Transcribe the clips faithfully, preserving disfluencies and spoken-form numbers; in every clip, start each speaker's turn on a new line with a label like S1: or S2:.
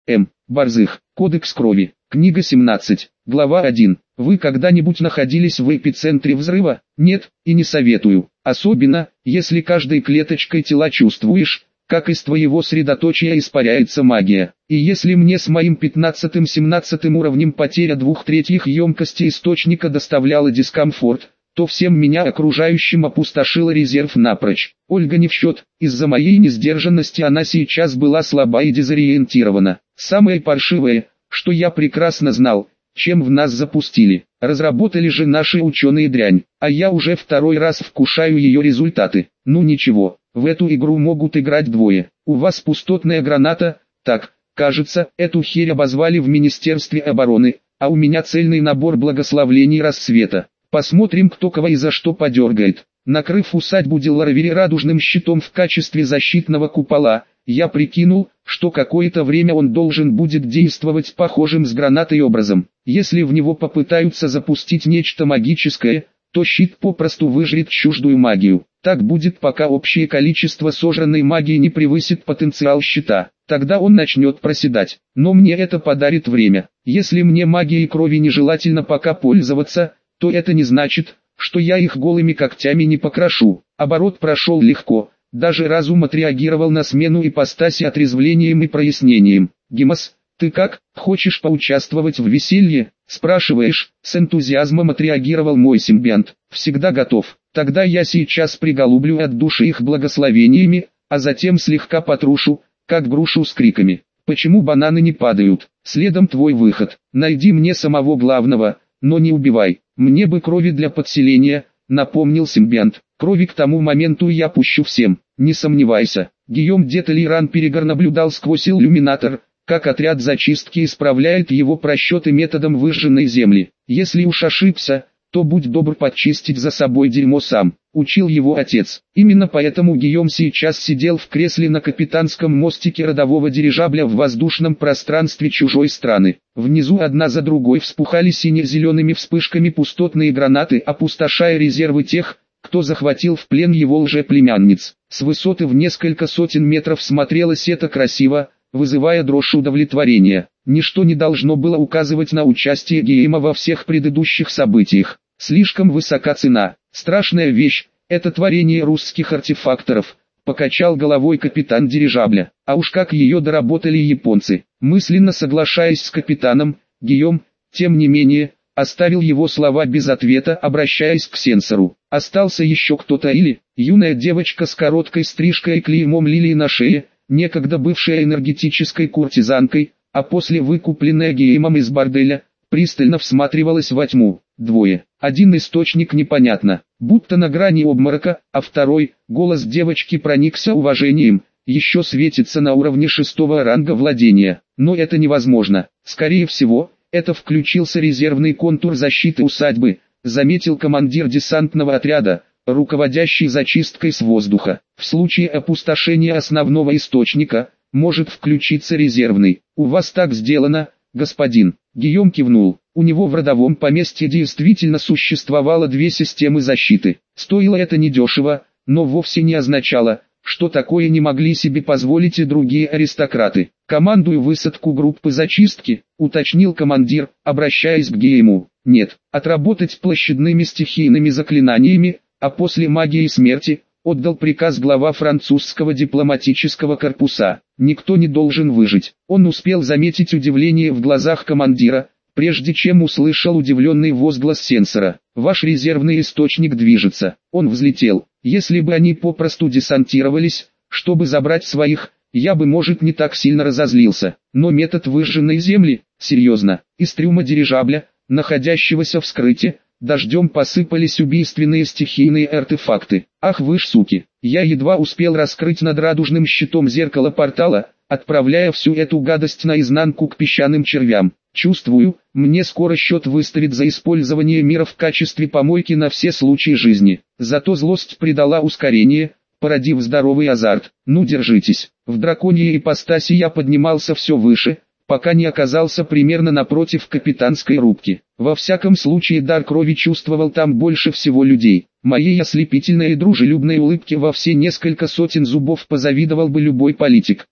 S1: М. Борзых. Кодекс крови. Книга семнадцать. Глава один. Вы когда-нибудь находились в эпицентре взрыва? Нет, и не советую. Особенно, если каждой клеточкой тела чувствуешь, как из твоего средоточия испаряется магия. И если мне с моим пятнадцатым-семнадцатым уровнем потеря двух третьих емкости источника доставляла дискомфорт, то всем меня окружающим опустошила резерв напрочь. Ольга не в счет, из-за моей несдержанности она сейчас была слаба и дезориентирована. Самое паршивое, что я прекрасно знал, чем в нас запустили. Разработали же наши ученые дрянь, а я уже второй раз вкушаю ее результаты. Ну ничего, в эту игру могут играть двое. У вас пустотная граната, так, кажется, эту херь обозвали в Министерстве обороны, а у меня цельный набор благословлений рассвета. Посмотрим, кто кого и за что подергает. Накрыв усадьбу Деларавери радужным щитом в качестве защитного купола, я прикинул, что какое-то время он должен будет действовать похожим с гранатой образом. Если в него попытаются запустить нечто магическое, то щит попросту выжрет чуждую магию. Так будет, пока общее количество сожранной магии не превысит потенциал щита. Тогда он начнет проседать. Но мне это подарит время. Если мне магией крови нежелательно пока пользоваться, то это не значит, что я их голыми когтями не покрошу. Оборот прошел легко. Даже разум отреагировал на смену ипостаси отрезвлением и прояснением. «Гимас, ты как, хочешь поучаствовать в веселье?» «Спрашиваешь?» С энтузиазмом отреагировал мой симбионт. «Всегда готов. Тогда я сейчас приголублю от души их благословениями, а затем слегка потрушу, как грушу с криками. Почему бананы не падают? Следом твой выход. Найди мне самого главного, но не убивай. Мне бы крови для подселения», напомнил симбионт. «Крови к тому моменту я пущу всем, не сомневайся». Гийом де Толейран Перегор наблюдал сквозь иллюминатор, как отряд зачистки исправляет его просчеты методом выжженной земли. «Если уж ошибся, то будь добр подчистить за собой дерьмо сам», учил его отец. Именно поэтому Гийом сейчас сидел в кресле на капитанском мостике родового дирижабля в воздушном пространстве чужой страны. Внизу одна за другой вспухали сине-зелеными вспышками пустотные гранаты, опустошая резервы тех, кто захватил в плен его лжеплемянниц. С высоты в несколько сотен метров смотрелось это красиво, вызывая дрожь удовлетворения. Ничто не должно было указывать на участие Гийома во всех предыдущих событиях. Слишком высока цена. Страшная вещь, это творение русских артефакторов, покачал головой капитан дирижабля. А уж как ее доработали японцы. Мысленно соглашаясь с капитаном, Гийом, тем не менее, оставил его слова без ответа, обращаясь к сенсору. Остался еще кто-то или, юная девочка с короткой стрижкой и клеймом лилии на шее, некогда бывшая энергетической куртизанкой, а после выкупленная Гийомом из борделя, пристально всматривалась во тьму. Двое. Один источник непонятно, будто на грани обморока, а второй, голос девочки проникся уважением, еще светится на уровне шестого ранга владения. Но это невозможно. Скорее всего, это включился резервный контур защиты усадьбы, заметил командир десантного отряда, руководящий зачисткой с воздуха. В случае опустошения основного источника, может включиться резервный. У вас так сделано, господин. Гийом кивнул. У него в родовом поместье действительно существовало две системы защиты. Стоило это недешево, но вовсе не означало, что такое не могли себе позволить и другие аристократы. «Командую высадку группы зачистки», уточнил командир, обращаясь к Гийому. «Нет, отработать площадными стихийными заклинаниями, а после магии смерти», отдал приказ глава французского дипломатического корпуса. «Никто не должен выжить». Он успел заметить удивление в глазах командира, прежде чем услышал удивленный возглас сенсора. «Ваш резервный источник движется». Он взлетел. Если бы они попросту десантировались, чтобы забрать своих, я бы, может, не так сильно разозлился. Но метод выжженной земли, серьезно, из трюма дирижабля, находящегося в скрытии, дождем посыпались убийственные стихийные артефакты. Ах вы ж суки, я едва успел раскрыть над радужным щитом зеркало портала, отправляя всю эту гадость наизнанку к песчаным червям. Чувствую, мне скоро счет выставит за использование мира в качестве помойки на все случаи жизни. Зато злость придала ускорение, породив здоровый азарт. Ну держитесь. В драконьей ипостаси я поднимался все выше, пока не оказался примерно напротив капитанской рубки. Во всяком случае дар крови чувствовал там больше всего людей. Моей ослепительной и дружелюбной улыбке во все несколько сотен зубов позавидовал бы любой политик.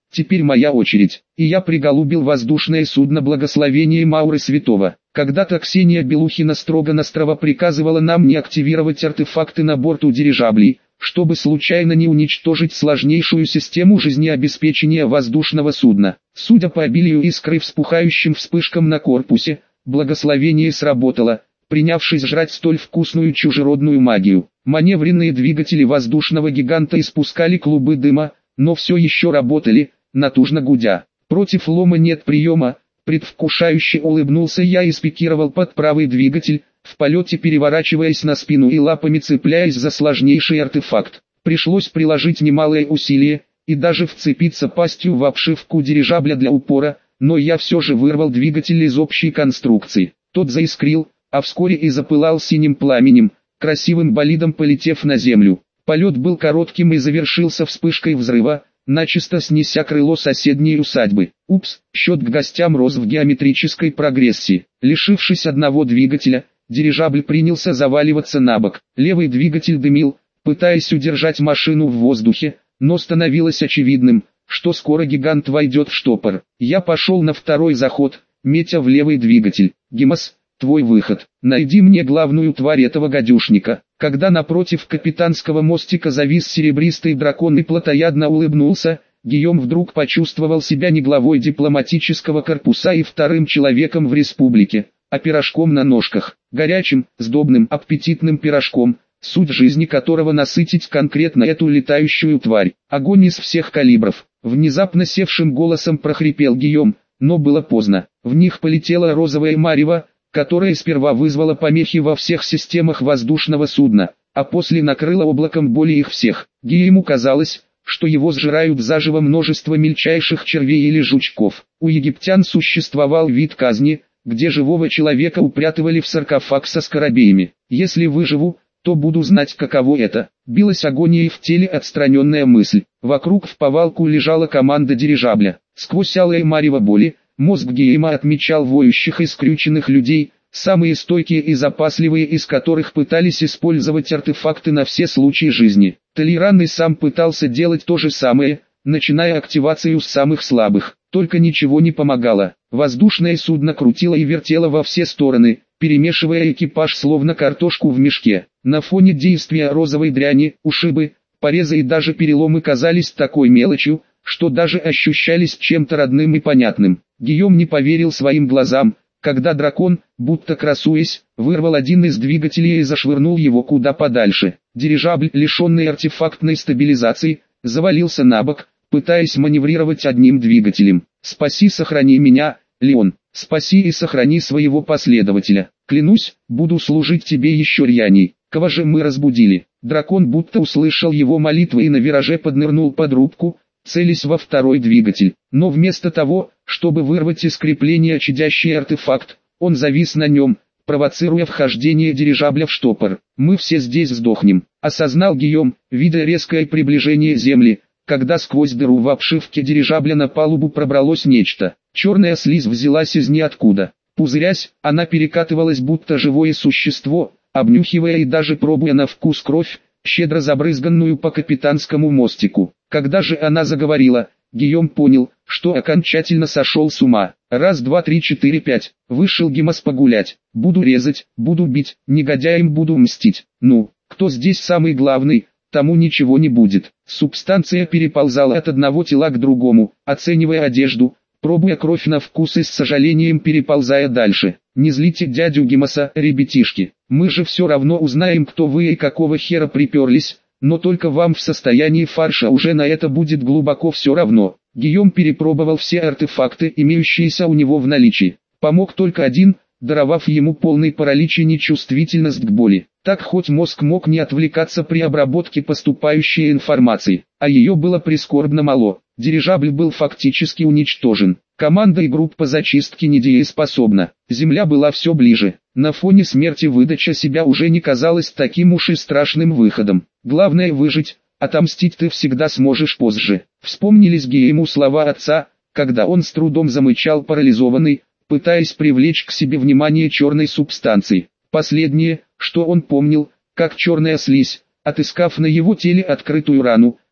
S1: теперь моя очередь. И я приголубил воздушное судно благословения Мауры Святого. Когда-то Ксения Белухина строго-настрого приказывала нам не активировать артефакты на борту дирижаблей, чтобы случайно не уничтожить сложнейшую систему жизнеобеспечения воздушного судна. Судя по обилию искр и вспухающим вспышкам на корпусе, благословение сработало, принявшись жрать столь вкусную чужеродную магию. Маневренные двигатели воздушного гиганта испускали клубы дыма, но все еще работали, натужно гудя. Против лома нет приема, предвкушающе улыбнулся я и спикировал под правый двигатель, в полете переворачиваясь на спину и лапами цепляясь за сложнейший артефакт. Пришлось приложить немалое усилие, и даже вцепиться пастью в обшивку дирижабля для упора, но я все же вырвал двигатель из общей конструкции. Тот заискрил, а вскоре и запылал синим пламенем, красивым болидом полетев на землю. Полет был коротким и завершился вспышкой взрыва, начисто снеся крыло соседней усадьбы. Упс, счет к гостям рос в геометрической прогрессии. Лишившись одного двигателя, дирижабль принялся заваливаться на бок. Левый двигатель дымил, пытаясь удержать машину в воздухе, но становилось очевидным, что скоро гигант войдет в штопор. Я пошел на второй заход, метя в левый двигатель. Гимас, твой выход. Найди мне главную тварь этого гадюшника. Когда напротив капитанского мостика завис серебристый дракон и плотоядно улыбнулся, Гийом вдруг почувствовал себя не главой дипломатического корпуса и вторым человеком в республике, а пирожком на ножках, горячим, сдобным, аппетитным пирожком, суть жизни которого насытить конкретно эту летающую тварь. Огонь из всех калибров. Внезапно севшим голосом прохрипел Гийом, но было поздно. В них полетела розовая марево, которая сперва вызвала помехи во всех системах воздушного судна, а после накрыла облаком боли их всех. Гийому казалось, что его сжирают заживо множество мельчайших червей или жучков. У египтян существовал вид казни, где живого человека упрятывали в саркофаг со скоробеями. Если выживу, то буду знать, каково это. Билась агонией в теле отстраненная мысль. Вокруг в повалку лежала команда дирижабля. Сквозь алое марево боли, мозг Гийема отмечал воющих и скрюченных людей, самые стойкие и запасливые из которых пытались использовать артефакты на все случаи жизни. Толеран и сам пытался делать то же самое, начиная активацию с самых слабых. Только ничего не помогало. Воздушное судно крутило и вертело во все стороны, перемешивая экипаж словно картошку в мешке. На фоне действия розовой дряни, ушибы, порезы и даже переломы казались такой мелочью, что даже ощущались чем-то родным и понятным. Гийом не поверил своим глазам, когда дракон, будто красуясь, вырвал один из двигателей и зашвырнул его куда подальше. Дирижабль, лишенный артефактной стабилизации, завалился на бок, пытаясь маневрировать одним двигателем. «Спаси, сохрани меня, Леон, спаси и сохрани своего последователя. Клянусь, буду служить тебе еще рьяней». Кого же мы разбудили? Дракон будто услышал его молитвы и на вираже поднырнул под рубку, целясь во второй двигатель. Но вместо того, чтобы вырвать из крепления чадящий артефакт, он завис на нем, провоцируя вхождение дирижабля в штопор. «Мы все здесь сдохнем», — осознал Гийом, видя резкое приближение Земли, когда сквозь дыру в обшивке дирижабля на палубу пробралось нечто. Черная слизь взялась из ниоткуда. Пузырясь, она перекатывалась будто живое существо, обнюхивая и даже пробуя на вкус кровь, щедро забрызганную по капитанскому мостику. Когда же она заговорила, Гийом понял, что окончательно сошел с ума. Раз, два, три, четыре, пять. Вышел Гимас погулять. Буду резать, буду бить, негодяям буду мстить. Ну, кто здесь самый главный, тому ничего не будет. Субстанция переползала от одного тела к другому, оценивая одежду, пробуя кровь на вкус и с сожалением переползая дальше. Не злите дядю Гимаса, ребятишки. Мы же все равно узнаем, кто вы и какого хера приперлись, но только вам в состоянии фарша уже на это будет глубоко все равно. Гийом перепробовал все артефакты, имеющиеся у него в наличии. Помог только один, даровав ему полный паралич и нечувствительность к боли. Так хоть мозг мог не отвлекаться при обработке поступающей информации, а ее было прискорбно мало. Дирижабль был фактически уничтожен. Команда и группа зачистки недееспособна. Земля была все ближе. На фоне смерти выдача себя уже не казалась таким уж и страшным выходом. Главное выжить, отомстить ты всегда сможешь позже. Вспомнились Гийему слова отца, когда он с трудом замычал парализованный, пытаясь привлечь к себе внимание черной субстанции. Последнее, что он помнил, как черная слизь, отыскав на его теле открытую рану,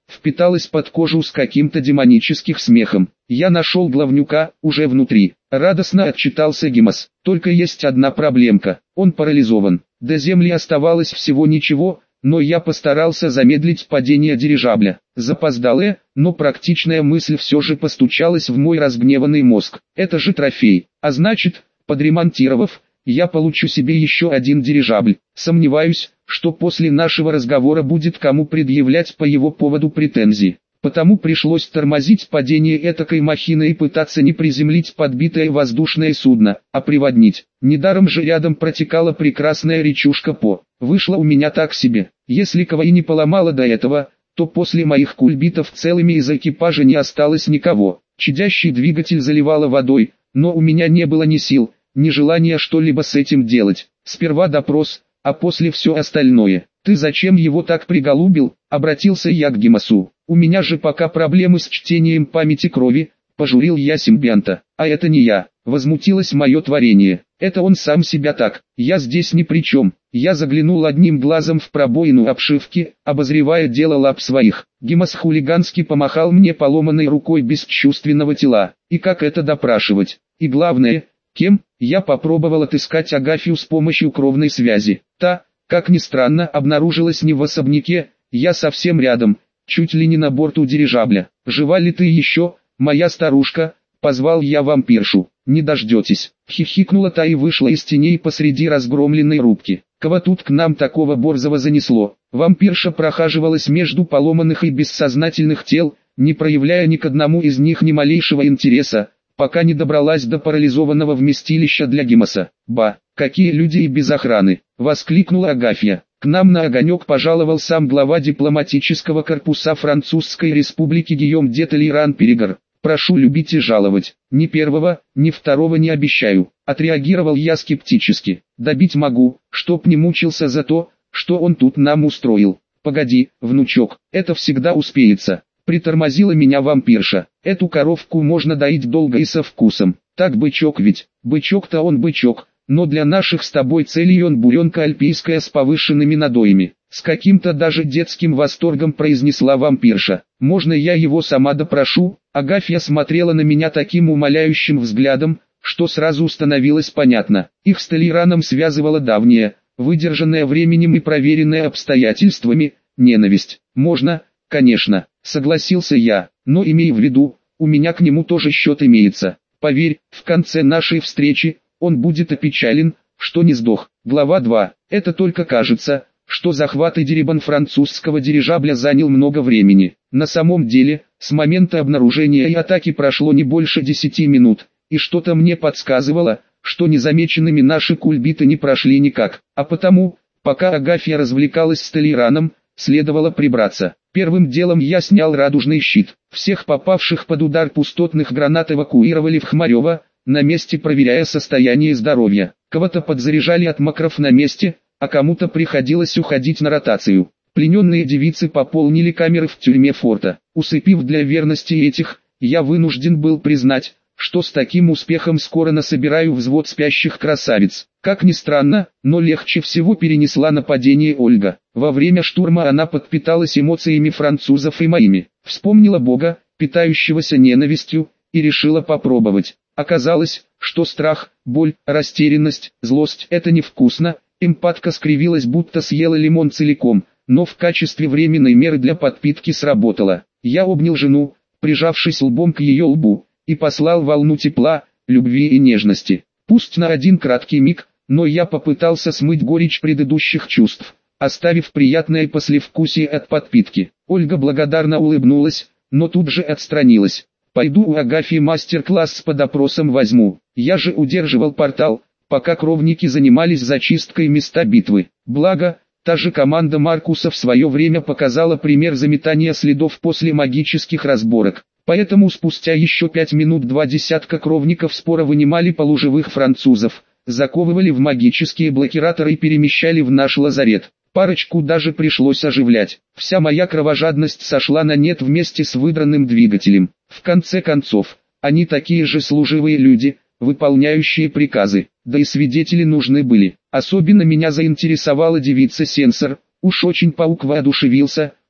S1: впиталась под кожу с каким-то демоническим смехом. Я нашел главнюка, уже внутри. Радостно отчитался Гимас. Только есть одна проблемка, он парализован. До земли оставалось всего ничего, но я постарался замедлить падение дирижабля. Запоздалая, но практичная мысль все же постучалась в мой разгневанный мозг. Это же трофей, а значит, подремонтировав, я получу себе еще один дирижабль. Сомневаюсь, что после нашего разговора будет кому предъявлять по его поводу претензии. Потому пришлось тормозить падение этакой махины и пытаться не приземлить подбитое воздушное судно, а приводнить. Недаром же рядом протекала прекрасная речушка По. Вышло у меня так себе. Если кого и не поломало до этого, то после моих кульбитов целыми из экипажа не осталось никого. Чадящий двигатель заливало водой, но у меня не было ни сил, ни желания что-либо с этим делать. Сперва допрос, а после все остальное. «Ты зачем его так приголубил?» — обратился я к Гимасу. «У меня же пока проблемы с чтением памяти крови», — пожурил я симбионта. «А это не я», — возмутилось мое творение. «Это он сам себя так, я здесь ни при чем». Я заглянул одним глазом в пробоину обшивки, обозревая дело лап своих. Гимас хулигански помахал мне поломанной рукой бесчувственного тела. И как это допрашивать? И главное, кем? Я попробовал отыскать Агафью с помощью кровной связи. Та, как ни странно, обнаружилась не в особняке, я совсем рядом, чуть ли не на борту дирижабля. «Жива ли ты еще, моя старушка?» — позвал я вампиршу. «Не дождетесь», — хихикнула та и вышла из теней посреди разгромленной рубки. «Кого тут к нам такого борзого занесло?» Вампирша прохаживалась между поломанных и бессознательных тел, не проявляя ни к одному из них ни малейшего интереса, пока не добралась до парализованного вместилища для Гимаса. «Ба, какие люди и без охраны!» — воскликнула Агафья. «К нам на огонек пожаловал сам глава дипломатического корпуса Французской республики Гийом де Толейран-Перегор. Прошу любить и жаловать. Ни первого, ни второго не обещаю». Отреагировал я скептически. «Добить могу, чтоб не мучился за то, что он тут нам устроил». «Погоди, внучок, это всегда успеется». Притормозила меня вампирша. «Эту коровку можно доить долго и со вкусом. Так бычок ведь, бычок-то он бычок, но для наших с тобой целей он буренка альпийская с повышенными надоями». С каким-то даже детским восторгом произнесла вампирша. «Можно я его сама допрошу?» Агафья смотрела на меня таким умоляющим взглядом, что сразу становилось понятно. Их с Толейраном связывала давняя, выдержанная временем и проверенная обстоятельствами, ненависть. «Можно, конечно», согласился я, «но имей в виду, у меня к нему тоже счет имеется. Поверь, в конце нашей встречи, он будет опечален, что не сдох». Глава два. Это только кажется, что захват и дерибан французского дирижабля занял много времени. На самом деле, с момента обнаружения и атаки прошло не больше десяти минут, и что-то мне подсказывало, что незамеченными наши кульбиты не прошли никак, а потому, пока Агафья развлекалась с Толейраном, следовало прибраться. Первым делом я снял радужный щит. Всех попавших под удар пустотных гранат эвакуировали в Хмарево, на месте проверяя состояние здоровья. Кого-то подзаряжали от макров на месте, а кому-то приходилось уходить на ротацию. Плененные девицы пополнили камеры в тюрьме форта. Усыпив для верности этих, я вынужден был признать, что с таким успехом скоро насобираю взвод спящих красавиц. Как ни странно, но легче всего перенесла нападение Ольга. Во время штурма она подпиталась эмоциями французов и моими. Вспомнила Бога, питающегося ненавистью, и решила попробовать. Оказалось, что страх, боль, растерянность, злость – это невкусно. Эмпатка скривилась, будто съела лимон целиком, но в качестве временной меры для подпитки сработала. Я обнял жену, прижавшись лбом к ее лбу, и послал волну тепла, любви и нежности. Пусть на один краткий миг, но я попытался смыть горечь предыдущих чувств, оставив приятное послевкусие от подпитки. Ольга благодарно улыбнулась, но тут же отстранилась. «Пойду у Агафьи мастер-класс по допросам возьму. Я же удерживал портал, пока кровники занимались зачисткой места битвы. Благо, та же команда Маркуса в свое время показала пример заметания следов после магических разборок. Поэтому спустя еще пять минут два десятка кровников спора вынимали полуживых французов, заковывали в магические блокираторы и перемещали в наш лазарет. Парочку даже пришлось оживлять. Вся моя кровожадность сошла на нет вместе с выдранным двигателем. В конце концов, они такие же служивые люди, выполняющие приказы, да и свидетели нужны были. Особенно меня заинтересовала девица-сенсор, уж очень паук воодушевился,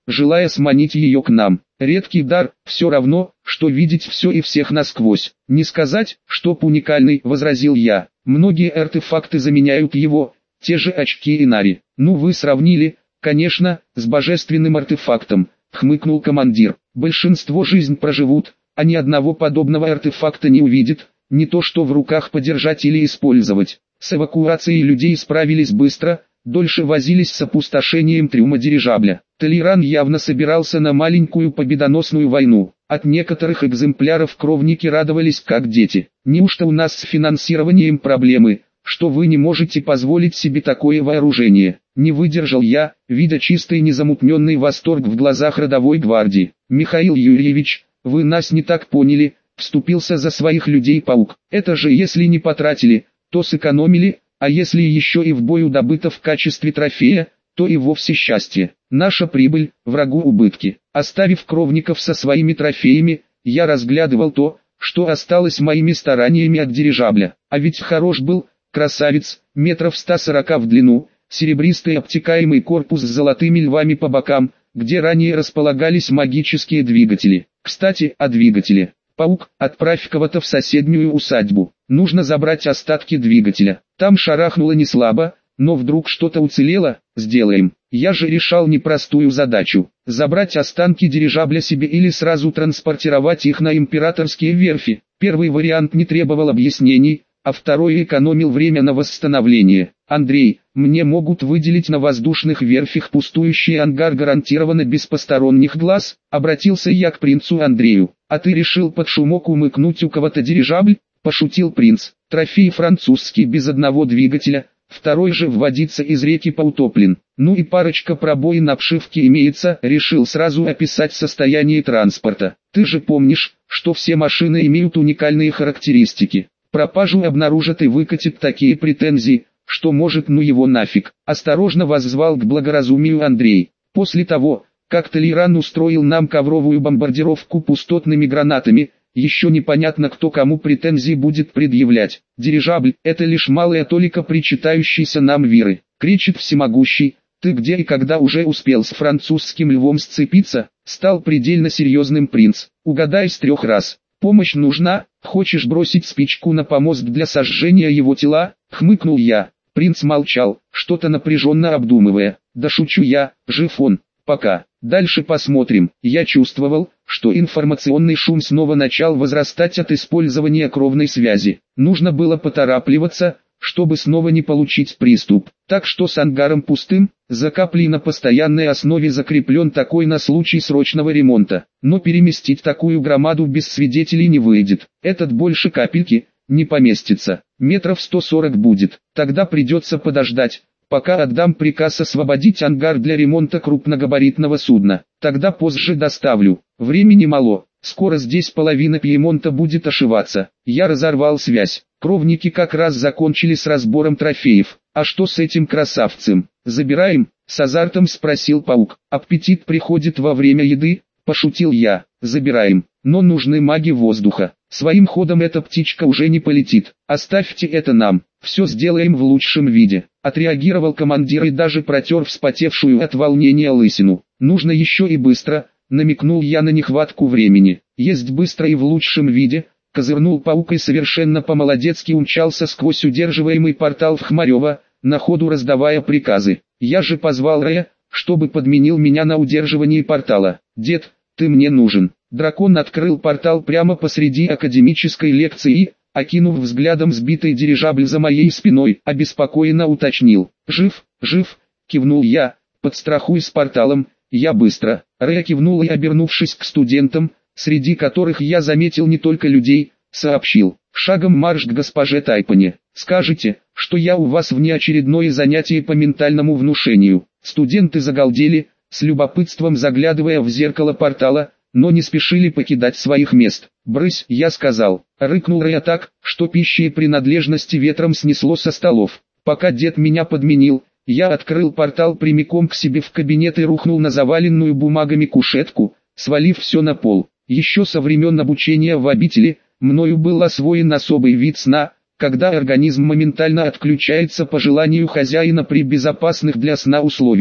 S1: желая сманить ее к нам. Редкий дар, все равно, что видеть все и всех насквозь. Не сказать, что уникальный, возразил я. Многие артефакты заменяют его, те же очки Инари. Ну вы сравнили, конечно, с божественным артефактом, хмыкнул командир. Большинство жизнь проживут, а ни одного подобного артефакта не увидит, не то что в руках подержать или использовать. С эвакуацией людей справились быстро, дольше возились с опустошением трюма дирижабля. Толеран явно собирался на маленькую победоносную войну. От некоторых экземпляров кровники радовались как дети. Неужто у нас с финансированием проблемы, что вы не можете позволить себе такое вооружение? Не выдержал я, видя чистый незамутненный восторг в глазах родовой гвардии. Михаил Юрьевич, вы нас не так поняли, вступился за своих людей Паук. Это же если не потратили, то сэкономили, а если еще и в бою добыто в качестве трофея, то и вовсе счастье. Наша прибыль, врагу убытки. Оставив кровников со своими трофеями, я разглядывал то, что осталось моими стараниями от дирижабля. А ведь хорош был, красавец, метров ста сорока в длину, серебристый обтекаемый корпус с золотыми львами по бокам, где ранее располагались магические двигатели. Кстати, о двигателе. Паук, отправь кого-то в соседнюю усадьбу. Нужно забрать остатки двигателя. Там шарахнуло не слабо, но вдруг что-то уцелело, сделаем. Я же решал непростую задачу. Забрать останки дирижабля себе или сразу транспортировать их на императорские верфи. Первый вариант не требовал объяснений, а второй экономил время на восстановление. Андрей, мне могут выделить на воздушных верфях пустующий ангар гарантированно без посторонних глаз, обратился я к принцу Андрею. А ты решил под шумок умыкнуть у кого-то дирижабль? Пошутил принц. Трофей французский без одного двигателя, второй же вводится из реки поутоплен. Ну и парочка пробоин обшивки имеется, решил сразу описать состояние транспорта. Ты же помнишь, что все машины имеют уникальные характеристики. Пропажу обнаружат и выкатит такие претензии, что может ну его нафиг. Осторожно воззвал к благоразумию Андрей. После того, как Толеран устроил нам ковровую бомбардировку пустотными гранатами, еще непонятно кто кому претензии будет предъявлять. Дирижабль – это лишь малая толика причитающейся нам виры. Кричит всемогущий, ты где и когда уже успел с французским львом сцепиться, стал предельно серьезным принц. Угадай с трех раз. Помощь нужна, хочешь бросить спичку на помост для сожжения его тела? Хмыкнул я. Принц молчал, что-то напряженно обдумывая. Да шучу я, жив он. Пока. Дальше посмотрим. Я чувствовал, что информационный шум снова начал возрастать от использования кровной связи. Нужно было поторапливаться, чтобы снова не получить приступ. Так что с ангаром пустым, за каплей на постоянной основе закреплен такой на случай срочного ремонта. Но переместить такую громаду без свидетелей не выйдет. Этот больше капельки не поместится. Метров сто сорок будет. Тогда придется подождать, пока отдам приказ освободить ангар для ремонта крупногабаритного судна. Тогда позже доставлю. Времени мало. Скоро здесь половина Пьемонта будет ошиваться. Я разорвал связь. Кровники как раз закончили с разбором трофеев. А что с этим красавцем? Забираем? С азартом спросил Паук. Аппетит приходит во время еды? Пошутил я. Забираем. Но нужны маги воздуха. Своим ходом эта птичка уже не полетит. Оставьте это нам. Все сделаем в лучшем виде. Отреагировал командир и даже протер вспотевшую от волнения лысину. Нужно еще и быстро. Намекнул я на нехватку времени. Есть быстро и в лучшем виде. Козырнул Паук и совершенно по-молодецки умчался сквозь удерживаемый портал в Хмарево, на ходу раздавая приказы. Я же позвал Рэя, чтобы подменил меня на удерживании портала. Дед, ты мне нужен. Дракон открыл портал прямо посреди академической лекции и, окинув взглядом сбитый дирижабль за моей спиной, обеспокоенно уточнил. «Жив, жив», кивнул я, подстрахуй с порталом, я быстро. Рэй кивнул и, обернувшись к студентам, среди которых я заметил не только людей, сообщил. Шагом марш к госпоже Тайпане. Скажите, что я у вас внеочередное занятие по ментальному внушению. Студенты загалдели, с любопытством заглядывая в зеркало портала, но не спешили покидать своих мест. «Брысь», я сказал. Рыкнул Рэй так, что пищи и принадлежности ветром снесло со столов. Пока дед меня подменил, я открыл портал прямиком к себе в кабинет и рухнул на заваленную бумагами кушетку, свалив все на пол. Еще со времен обучения в обители, мною был освоен особый вид сна, когда организм моментально отключается по желанию хозяина при безопасных для сна условиях.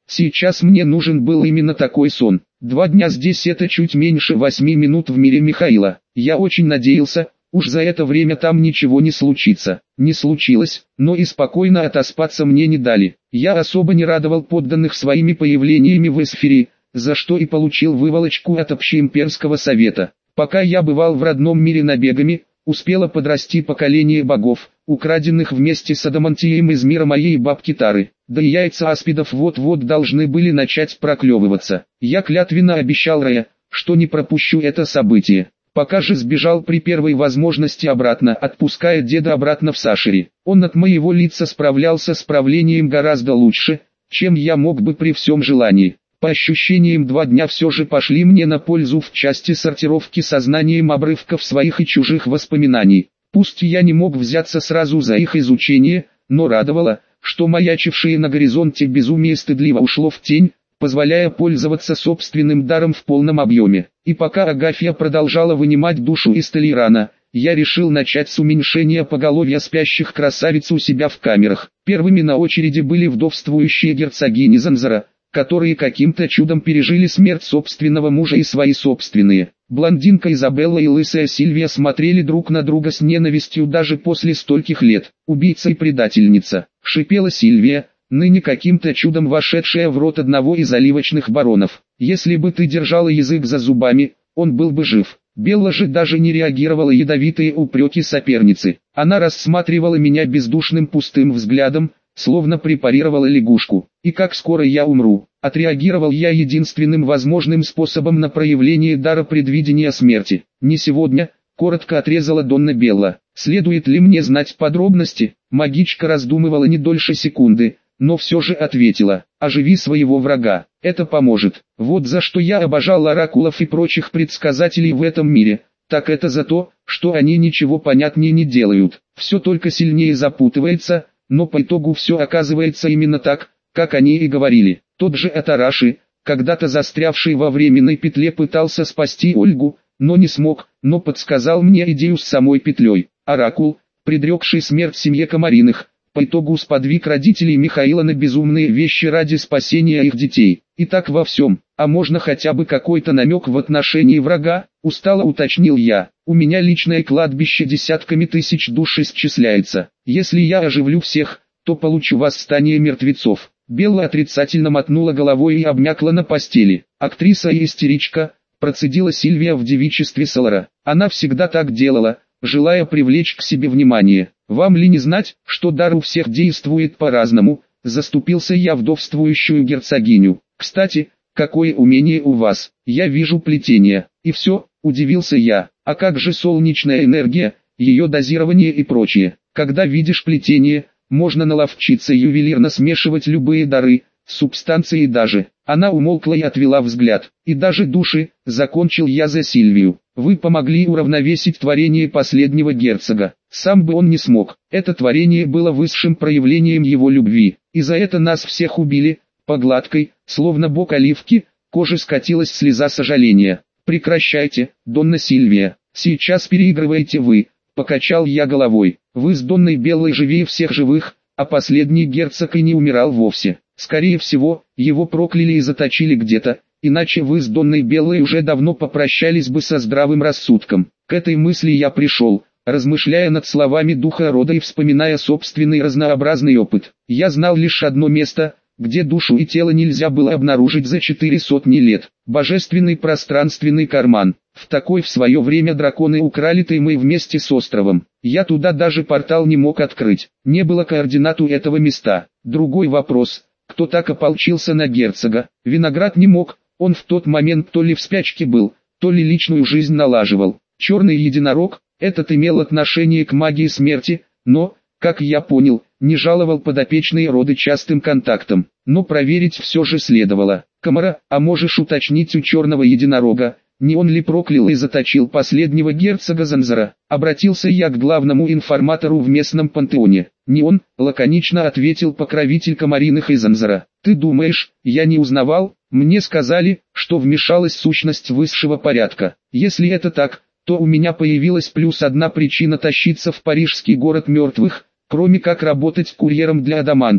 S1: Сейчас мне нужен был именно такой сон. Два дня здесь — это чуть меньше восьми минут в мире Михаила. Я очень надеялся, уж за это время там ничего не случится. Не случилось, но и спокойно отоспаться мне не дали. Я особо не радовал подданных своими появлениями в эсфире, за что и получил выволочку от общеимперского совета. Пока я бывал в родном мире набегами, успело подрасти поколение богов, украденных вместе с адамантием из мира моей бабки Тары. Да и яйца аспидов вот-вот должны были начать проклевываться. Я клятвенно обещал Рая, что не пропущу это событие. Пока же сбежал при первой возможности обратно, отпуская деда обратно в Сашири. Он от моего лица справлялся с правлением гораздо лучше, чем я мог бы при всем желании. По ощущениям, два дня все же пошли мне на пользу в части сортировки сознанием обрывков своих и чужих воспоминаний. Пусть я не мог взяться сразу за их изучение, но радовало, что маячившее на горизонте безумие стыдливо ушло в тень, позволяя пользоваться собственным даром в полном объеме. И пока Агафья продолжала вынимать душу из Толерана, я решил начать с уменьшения поголовья спящих красавиц у себя в камерах. Первыми на очереди были вдовствующие герцогини Занзара, которые каким-то чудом пережили смерть собственного мужа и свои собственные. Блондинка Изабелла и лысая Сильвия смотрели друг на друга с ненавистью даже после стольких лет. «Убийца и предательница», — шипела Сильвия, ныне каким-то чудом вошедшая в рот одного из оливочных баронов. «Если бы ты держала язык за зубами, он был бы жив». Белла же даже не реагировала ядовитые упреки соперницы. Она рассматривала меня бездушным пустым взглядом, словно препарировала лягушку. «И как скоро я умру?» — отреагировал я единственным возможным способом на проявление дара предвидения смерти. «Не сегодня», — коротко отрезала Донна Белла. «Следует ли мне знать подробности?» Магичка раздумывала не дольше секунды, но все же ответила: «Оживи своего врага, это поможет». Вот за что я обожал оракулов и прочих предсказателей в этом мире, так это за то, что они ничего понятнее не делают. Все только сильнее запутывается, но по итогу все оказывается именно так, как они и говорили. Тот же Атараши, когда-то застрявший во временной петле, пытался спасти Ольгу, но не смог, но подсказал мне идею с самой петлей. Оракул, предрекший смерть семье Комариных, по итогу сподвиг родителей Михаила на безумные вещи ради спасения их детей. И так во всем. «А можно хотя бы какой-то намек в отношении врага?» — устало уточнил я. «У меня личное кладбище десятками тысяч душ исчисляется. Если я оживлю всех, то получу восстание мертвецов». Белла отрицательно мотнула головой и обмякла на постели. «Актриса и истеричка», — процедила Сильвия в девичестве Солара. «Она всегда так делала, желая привлечь к себе внимание. Вам ли не знать, что дар у всех действует по-разному?» — заступился я вдовствующую герцогиню. «Кстати, какое умение у вас? Я вижу плетение». «И все?» — удивился я. «А как же солнечная энергия, ее дозирование и прочее?» «Когда видишь плетение, можно наловчиться ювелирно смешивать любые дары, субстанции даже». Она умолкла и отвела взгляд. «И даже души», — закончил я за Сильвию. «Вы помогли уравновесить творение последнего герцога. Сам бы он не смог. Это творение было высшим проявлением его любви. И за это нас всех убили». По гладкой, словно бок оливки, коже скатилась слеза сожаления. «Прекращайте, Донна Сильвия, сейчас переигрываете вы», — покачал я головой. «Вы с Донной Беллой живее всех живых, а последний герцог и не умирал вовсе. Скорее всего, его прокляли и заточили где-то, иначе вы с Донной Беллой уже давно попрощались бы со здравым рассудком». К этой мысли я пришел, размышляя над словами духа рода и вспоминая собственный разнообразный опыт. Я знал лишь одно место, где душу и тело нельзя было обнаружить за четыре сотни лет. Божественный пространственный карман. В такой в свое время драконы украли Таймэй вместе с островом. Я туда даже портал не мог открыть. Не было координат у этого места. Другой вопрос: кто так ополчился на герцога? Виноград не мог, он в тот момент то ли в спячке был, то ли личную жизнь налаживал. Черный единорог, этот имел отношение к магии смерти, но, как я понял, не жаловал подопечные роды частым контактом. Но проверить все же следовало. «Комара, а можешь уточнить у черного единорога, не он ли проклял и заточил последнего герцога Занзара?» Обратился я к главному информатору в местном пантеоне. «Не он», — лаконично ответил покровитель Комариных и Занзара. «Ты думаешь, я не узнавал? Мне сказали, что вмешалась сущность высшего порядка. Если это так, то у меня появилась плюс одна причина тащиться в парижский город мертвых, кроме как работать курьером для адамантия.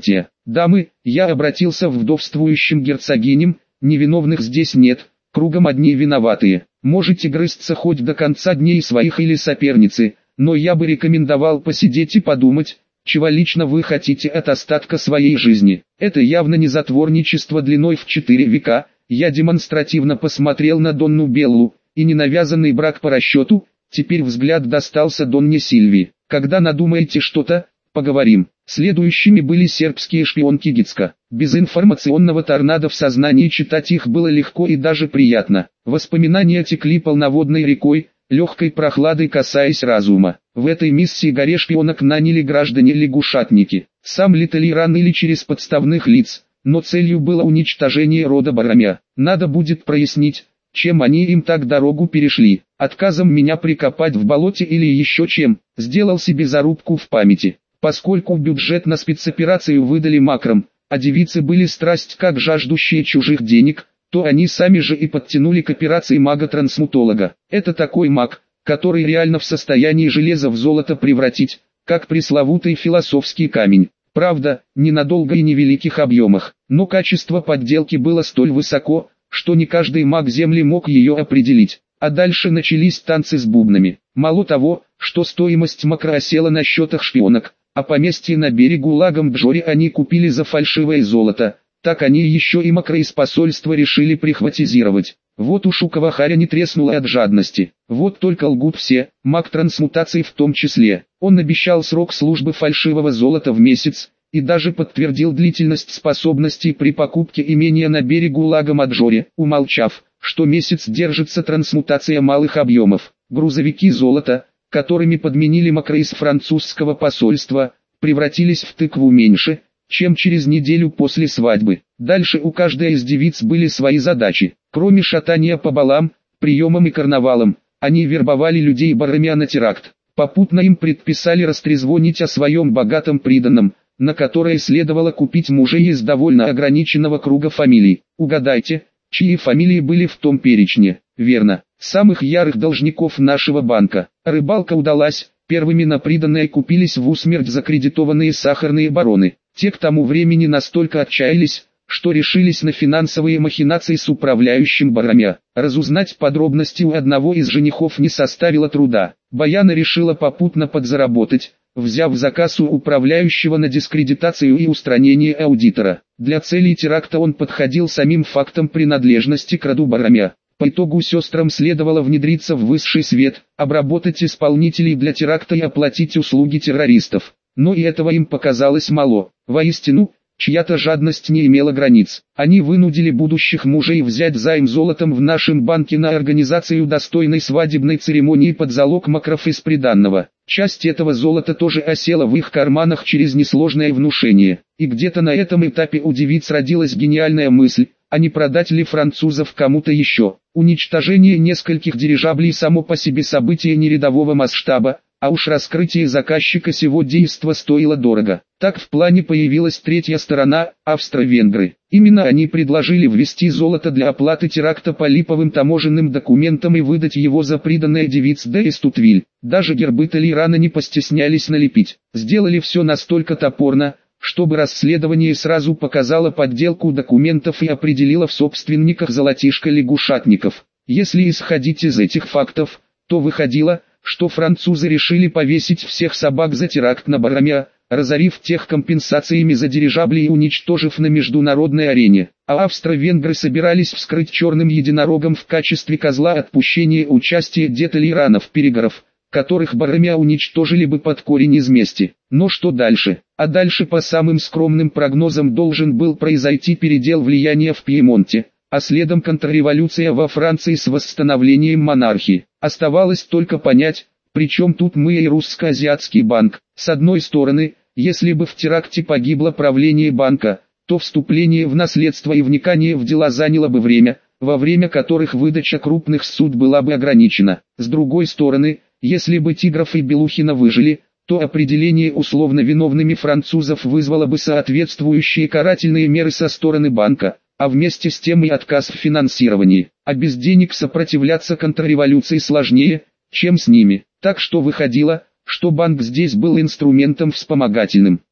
S1: «Дамы, я обратился в вдовствующим герцогиням, невиновных здесь нет, кругом одни виноватые. Можете грызться хоть до конца дней своих или соперницы, но я бы рекомендовал посидеть и подумать, чего лично вы хотите от остатка своей жизни. Это явно не затворничество длиной в четыре века». Я демонстративно посмотрел на Донну Беллу, и ненавязанный брак по расчету. Теперь взгляд достался Донне Сильви. «Когда надумаете что-то, поговорим». Следующими были сербские шпионки Гицка. Без информационного торнадо в сознании читать их было легко и даже приятно. Воспоминания текли полноводной рекой, легкой прохладой касаясь разума. В этой миссии горе шпионок наняли граждане-лягушатники. Сам ли Толеран или через подставных лиц, но целью было уничтожение рода Барамя. Надо будет прояснить, чем они им так дорогу перешли. Отказом меня прикопать в болоте или еще чем. Сделал себе зарубку в памяти. Поскольку бюджет на спецоперацию выдали макрам, а девицы были страсть как жаждущие чужих денег, то они сами же и подтянули к операции мага-трансмутолога. Это такой маг, который реально в состоянии железо в золото превратить, как пресловутый философский камень. Правда, ненадолго и невеликих объемах, но качество подделки было столь высоко, что не каждый маг Земли мог ее определить. А дальше начались танцы с бубнами. Мало того, что стоимость макро осела на счетах шпионок, а поместье на берегу лагом Бджори они купили за фальшивое золото, так они еще и макро из посольства решили прихватизировать. Вот уж у Кавахаря не треснуло от жадности. Вот только лгут все, маг трансмутации в том числе. Он обещал срок службы фальшивого золота в месяц, и даже подтвердил длительность способностей при покупке имения на берегу лага Маджоре, умолчав, что месяц держится трансмутация малых объемов. Грузовики золота, которыми подменили макро из французского посольства, превратились в тыкву меньше, чем через неделю после свадьбы. Дальше у каждой из девиц были свои задачи. Кроме шатания по балам, приемам и карнавалам, они вербовали людей Барамя на теракт. Попутно им предписали растрезвонить о своем богатом приданом, на которое следовало купить мужей из довольно ограниченного круга фамилий. Угадайте, чьи фамилии были в том перечне? Верно, самых ярых должников нашего банка. Рыбалка удалась, первыми на приданое купились в усмерть закредитованные сахарные бароны. Те к тому времени настолько отчаялись, что решились на финансовые махинации с управляющим Барамя. Разузнать подробности у одного из женихов не составило труда. Баяна решила попутно подзаработать, взяв заказ у управляющего на дискредитацию и устранение аудитора. Для целей теракта он подходил самим фактом принадлежности к роду Барамя. По итогу сестрам следовало внедриться в высший свет, обработать исполнителей для теракта и оплатить услуги террористов. Но и этого им показалось мало. Воистину, чья-то жадность не имела границ. Они вынудили будущих мужей взять займ золотом в нашем банке на организацию достойной свадебной церемонии под залог макров из приданного. Часть этого золота тоже осела в их карманах через несложное внушение. И где-то на этом этапе у девиц родилась гениальная мысль, а не продать ли французов кому-то еще. Уничтожение нескольких дирижаблей само по себе событие не рядового масштаба, а уж раскрытие заказчика сего действа стоило дорого. Так в плане появилась третья сторона – австро-венгры. Именно они предложили ввести золото для оплаты теракта по липовым таможенным документам и выдать его за приданное девиц де Эстутвиль. Даже гербы Толерана не постеснялись налепить. Сделали все настолько топорно, чтобы расследование сразу показало подделку документов и определило в собственниках золотишко лягушатников. Если исходить из этих фактов, то выходило, что французы решили повесить всех собак за теракт на Барамя, разорив тех компенсациями за дирижабли и уничтожив на международной арене. А австро-венгры собирались вскрыть черным единорогом в качестве козла отпущения участия деталиранов перегоров, которых Барамя уничтожили бы под корень из мести. Но что дальше? А дальше по самым скромным прогнозам должен был произойти передел влияния в Пьемонте, а следом контрреволюция во Франции с восстановлением монархии. Оставалось только понять, причем тут мы и русско-азиатский банк. С одной стороны, если бы в теракте погибло правление банка, то вступление в наследство и вникание в дела заняло бы время, во время которых выдача крупных суд была бы ограничена. С другой стороны, если бы Тигров и Белухина выжили, то определение условно виновными французов вызвало бы соответствующие карательные меры со стороны банка, а вместе с тем и отказ в финансировании. А без денег сопротивляться контрреволюции сложнее, чем с ними. Так что выходило, что банк здесь был инструментом вспомогательным.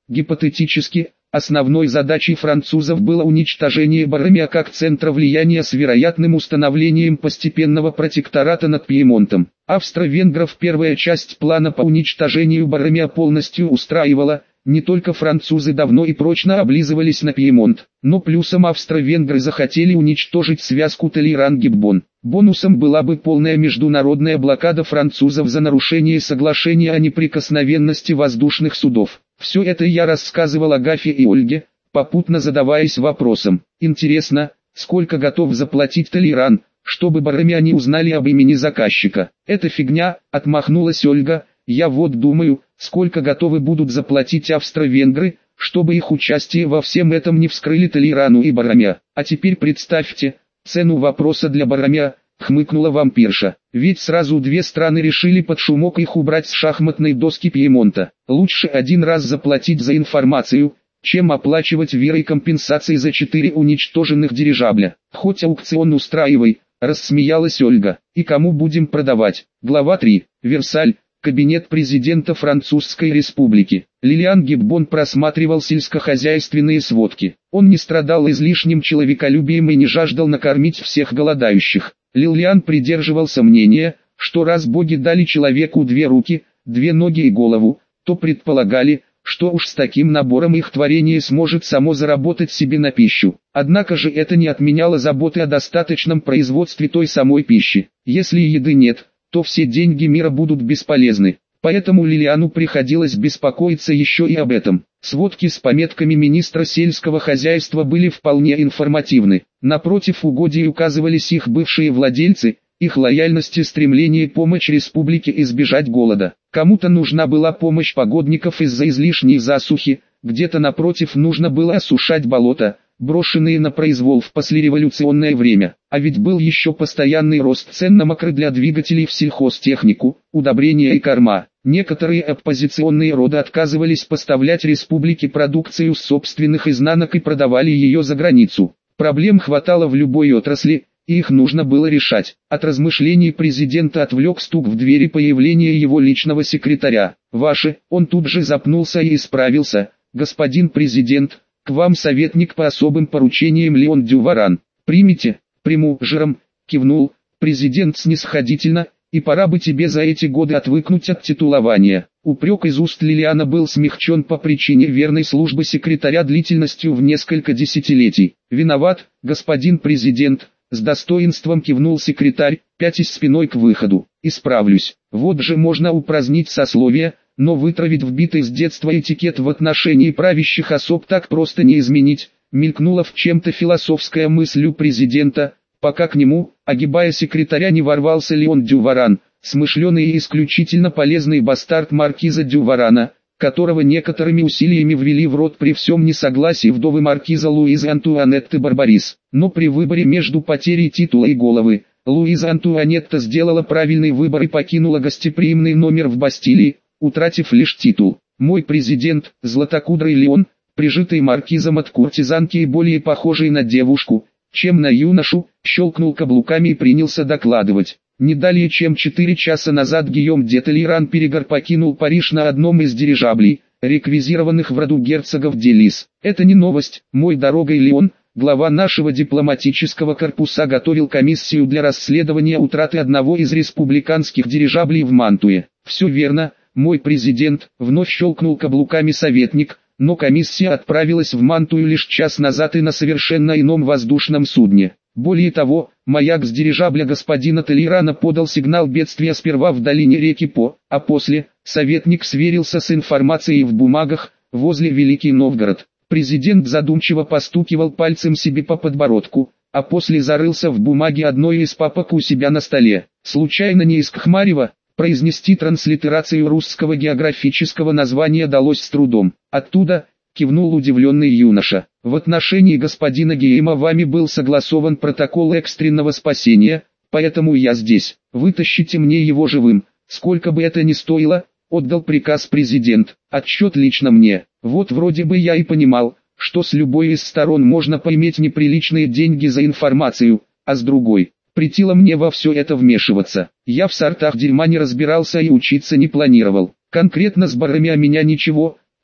S1: Гипотетически, основной задачей французов было уничтожение Боромиа как центра влияния с вероятным установлением постепенного протектората над Пьемонтом. Австро-венгров первая часть плана по уничтожению Боромиа полностью устраивала. Не только французы давно и прочно облизывались на Пьемонт, но плюсом австро-венгры захотели уничтожить связку Толейран-Гиббон. Бонусом была бы полная международная блокада французов за нарушение соглашения о неприкосновенности воздушных судов. Все это я рассказывал Агафье и Ольге, попутно задаваясь вопросом: интересно, сколько готов заплатить Толейран, чтобы Боромиа не узнали об имени заказчика? Это фигня, отмахнулась Ольга. Я вот думаю, сколько готовы будут заплатить австро-венгры, чтобы их участие во всем этом не вскрыли Толейрану и Боромиа. А теперь представьте цену вопроса для Боромиа, хмыкнула вампирша. Ведь сразу две страны решили под шумок их убрать с шахматной доски Пьемонта. Лучше один раз заплатить за информацию, чем оплачивать верой компенсации за четыре уничтоженных дирижабля. Хоть аукцион устраивай, рассмеялась Ольга. И кому будем продавать? Глава три. Версаль. Кабинет президента Французской Республики. Лилиан Гиббон просматривал сельскохозяйственные сводки. Он не страдал излишним человеколюбием и не жаждал накормить всех голодающих. Лилиан придерживался мнения, что раз боги дали человеку две руки, две ноги и голову, то предполагали, что уж с таким набором их творение сможет само заработать себе на пищу. Однако же это не отменяло заботы о достаточном производстве той самой пищи. Если еды нет, то все деньги мира будут бесполезны. Поэтому Лилиану приходилось беспокоиться еще и об этом. Сводки с пометками министра сельского хозяйства были вполне информативны. Напротив угодий указывались их бывшие владельцы, их лояльность и стремление помочь республике избежать голода. Кому-то нужна была помощь погодников из-за излишней засухи, где-то напротив нужно было осушать болота, брошенные на произвол в послереволюционное время. А ведь был еще постоянный рост цен на мокры для двигателей в сельхозтехнику, удобрения и корма. Некоторые оппозиционные роды отказывались поставлять республике продукцию с собственных изнанок и продавали ее за границу. Проблем хватало в любой отрасли, и их нужно было решать. От размышлений президента отвлек стук в двери появления его личного секретаря. «Ваше», он тут же запнулся и исправился, «господин президент, к вам советник по особым поручениям Леон Дюваран. Примите?» «Приму», жиром, кивнул президент снисходительно, «и пора бы тебе за эти годы отвыкнуть от титулования». Упрек из уст Лилиана был смягчен по причине верной службы секретаря длительностью в несколько десятилетий. «Виноват, господин президент», с достоинством кивнул секретарь, пятясь спиной к выходу. «Исправлюсь». Вот же можно упразднить сословие, но вытравить вбитый с детства этикет в отношении правящих особ так просто не изменить, мелькнула в чем-то философская мысль у президента, пока к нему, огибая секретаря, не ворвался Леон Дюваран, смышленый и исключительно полезный бастард маркиза Дюварана, которого некоторыми усилиями ввели в род при всем несогласии вдовы маркиза Луизы Антуанетты Барбарис. Но при выборе между потерей титула и головы, Луиза Антуанетта сделала правильный выбор и покинула гостеприимный номер в Бастилии, утратив лишь титул. «Мой президент, златокудрый Леон», прижитый маркизом от куртизанки и более похожий на девушку, чем на юношу, щелкнул каблуками и принялся докладывать. Не далее чем четыре часа назад Гийом де Толейран Перегор покинул Париж на одном из дирижаблей, реквизированных в роду герцогов де Лис. Это не новость, мой дорогой Леон, глава нашего дипломатического корпуса готовил комиссию для расследования утраты одного из республиканских дирижаблей в Мантуе. Все верно, мой президент, вновь щелкнул каблуками советник, но комиссия отправилась в Мантую лишь час назад и на совершенно ином воздушном судне. Более того, маяк с дирижабля господина Толейрана подал сигнал бедствия сперва в долине реки По, а после, советник сверился с информацией в бумагах, возле Великий Новгород. Президент задумчиво постукивал пальцем себе по подбородку, а после зарылся в бумаге одной из папок у себя на столе. Случайно не из Кхмарева? Произнести транслитерацию русского географического названия далось с трудом. Оттуда, кивнул удивленный юноша. В отношении господина Гейма вами был согласован протокол экстренного спасения, поэтому я здесь. Вытащите мне его живым, сколько бы это ни стоило, отдал приказ президент. Отчет лично мне. Вот вроде бы я и понимал, что с любой из сторон можно поиметь неприличные деньги за информацию, а с другой, претило мне во все это вмешиваться. Я в сортах дерьма не разбирался и учиться не планировал. Конкретно с Боромиа меня ничего,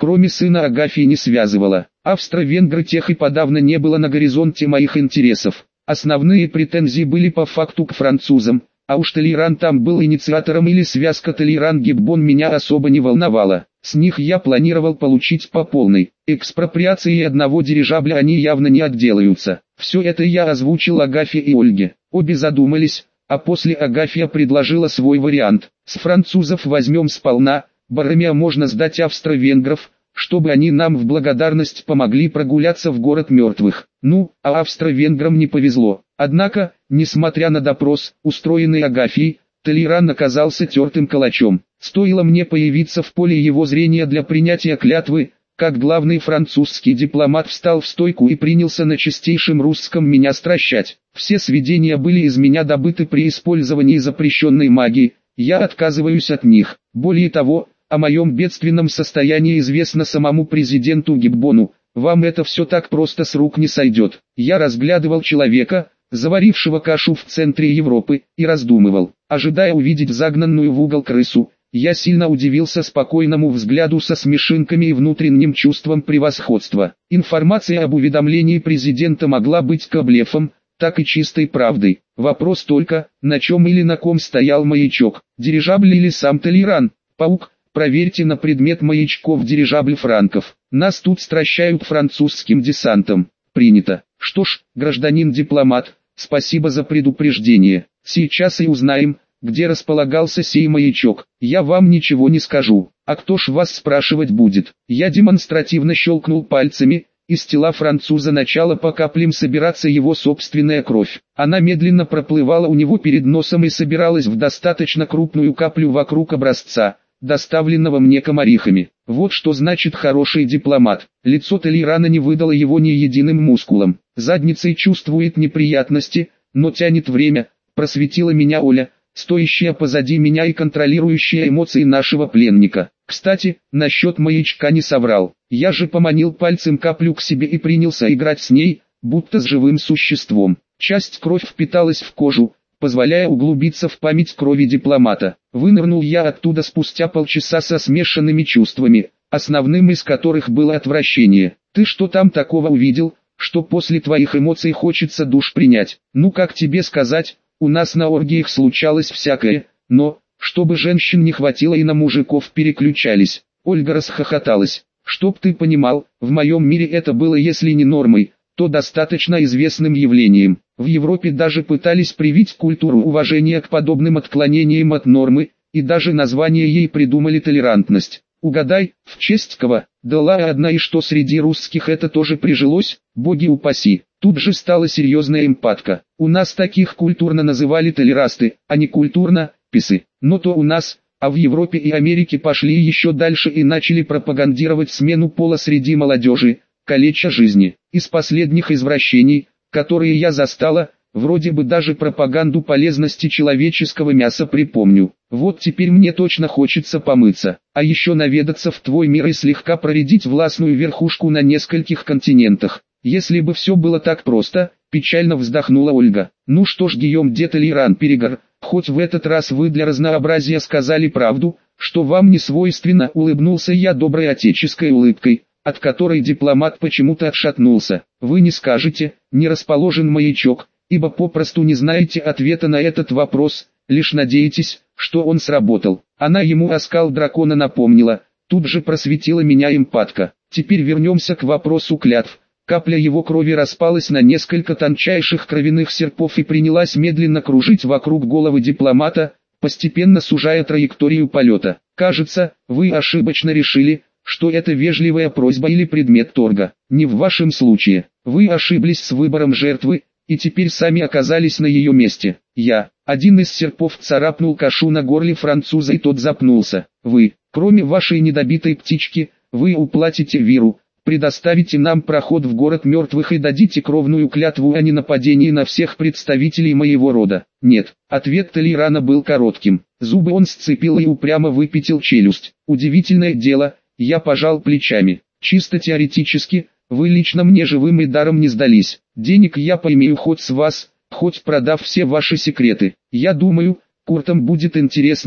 S1: кроме сына Агафьи, не связывало. Австро-венгры тех и подавно не было на горизонте моих интересов. Основные претензии были по факту к французам, а уж Толейран там был инициатором или связка Толейран-Гиббон меня особо не волновала. С них я планировал получить по полной. Экспроприацией одного дирижабля они явно не отделаются. Все это я озвучил Агафье и Ольге. Обе задумались, а после Агафья предложила свой вариант. С французов возьмем сполна, Боремия можно сдать австро-венгров, чтобы они нам в благодарность помогли прогуляться в город мертвых. Ну, а австро-венграм не повезло. Однако, несмотря на допрос, устроенный Агафьей, Толейран оказался тертым калачом. Стоило мне появиться в поле его зрения для принятия клятвы, как главный французский дипломат встал в стойку и принялся на чистейшем русском меня стращать. Все сведения были из меня добыты при использовании запрещенной магии, я отказываюсь от них. Более того, о моем бедственном состоянии известно самому президенту Гиббону. Вам это все так просто с рук не сойдет. Я разглядывал человека, заварившего кашу в центре Европы, и раздумывал, ожидая увидеть загнанную в угол крысу. Я сильно удивился спокойному взгляду со смешинками и внутренним чувством превосходства. Информация об уведомлении президента могла быть как блефом, так и чистой правдой. Вопрос только, на чем или на ком стоял маячок, дирижабль или сам Толейран. Паук, проверьте на предмет маячков дирижабль франков. Нас тут стращают французским десантом. Принято. Что ж, гражданин дипломат, спасибо за предупреждение. Сейчас и узнаем, где располагался сей маячок. Я вам ничего не скажу. А кто ж вас спрашивать будет? Я демонстративно щелкнул пальцами. Из тела француза начала по каплям собираться его собственная кровь. Она медленно проплывала у него перед носом и собиралась в достаточно крупную каплю вокруг образца, доставленного мне комарихами. Вот что значит хороший дипломат. Лицо Толейрана не выдало его ни единым мускулом. Задницей чувствует неприятности, но тянет время, просветила меня Оля, стоящая позади меня и контролирующая эмоции нашего пленника. Кстати, насчет маячка не соврал. Я же поманил пальцем каплю к себе и принялся играть с ней, будто с живым существом. Часть крови впиталась в кожу, позволяя углубиться в память крови дипломата. Вынырнул я оттуда спустя полчаса со смешанными чувствами, основным из которых было отвращение. Ты что там такого увидел, что после твоих эмоций хочется душ принять? Ну как тебе сказать, у нас на оргиях случалось всякое, но, чтобы женщин не хватило и на мужиков переключались. Ольга расхохоталась. Чтоб ты понимал, в моем мире это было если не нормой, то достаточно известным явлением. В Европе даже пытались привить культуру уважения к подобным отклонениям от нормы, и даже название ей придумали толерантность. Угадай, в честь кого? Дала одна, и что среди русских это тоже прижилось, боги упаси. Тут же стала серьезная эмпатка. У нас таких культурно называли толерасты, а не культурно, писы. Но то у нас, а в Европе и Америке пошли еще дальше и начали пропагандировать смену пола среди молодежи, калеча жизни. Из последних извращений, которые я застала, вроде бы даже пропаганду полезности человеческого мяса припомню. Вот теперь мне точно хочется помыться, а еще наведаться в твой мир и слегка проредить властную верхушку на нескольких континентах. Если бы все было так просто, печально вздохнула Ольга. Ну что ж, Гийом де Толейран перегор, хоть в этот раз вы для разнообразия сказали правду, что вам не свойственно, улыбнулся я доброй отеческой улыбкой, от которой дипломат почему-то отшатнулся. Вы не скажете, не расположен маячок, ибо попросту не знаете ответа на этот вопрос, лишь надеетесь, что он сработал. Она ему оскал дракона напомнила, тут же просветила меня эмпатка. Теперь вернемся к вопросу клятв. Капля его крови распалась на несколько тончайших кровяных серпов и принялась медленно кружить вокруг головы дипломата, постепенно сужая траекторию полета. Кажется, вы ошибочно решили, что это вежливая просьба или предмет торга. Не в вашем случае. Вы ошиблись с выбором жертвы, и теперь сами оказались на ее месте. Я. Один из серпов царапнул кашу на горле француза, и тот запнулся. Вы, кроме вашей недобитой птички, вы уплатите Виру, предоставите нам проход в город мертвых и дадите кровную клятву о ненападении на всех представителей моего рода. Нет. Ответ Толейрана был коротким. Зубы он сцепил и упрямо выпятил челюсть. Удивительное дело, я пожал плечами. Чисто теоретически, вы лично мне живым и даром не сдались. Денег я поимею хоть с вас, хоть продав все ваши секреты. Я думаю, куртам будет интересно,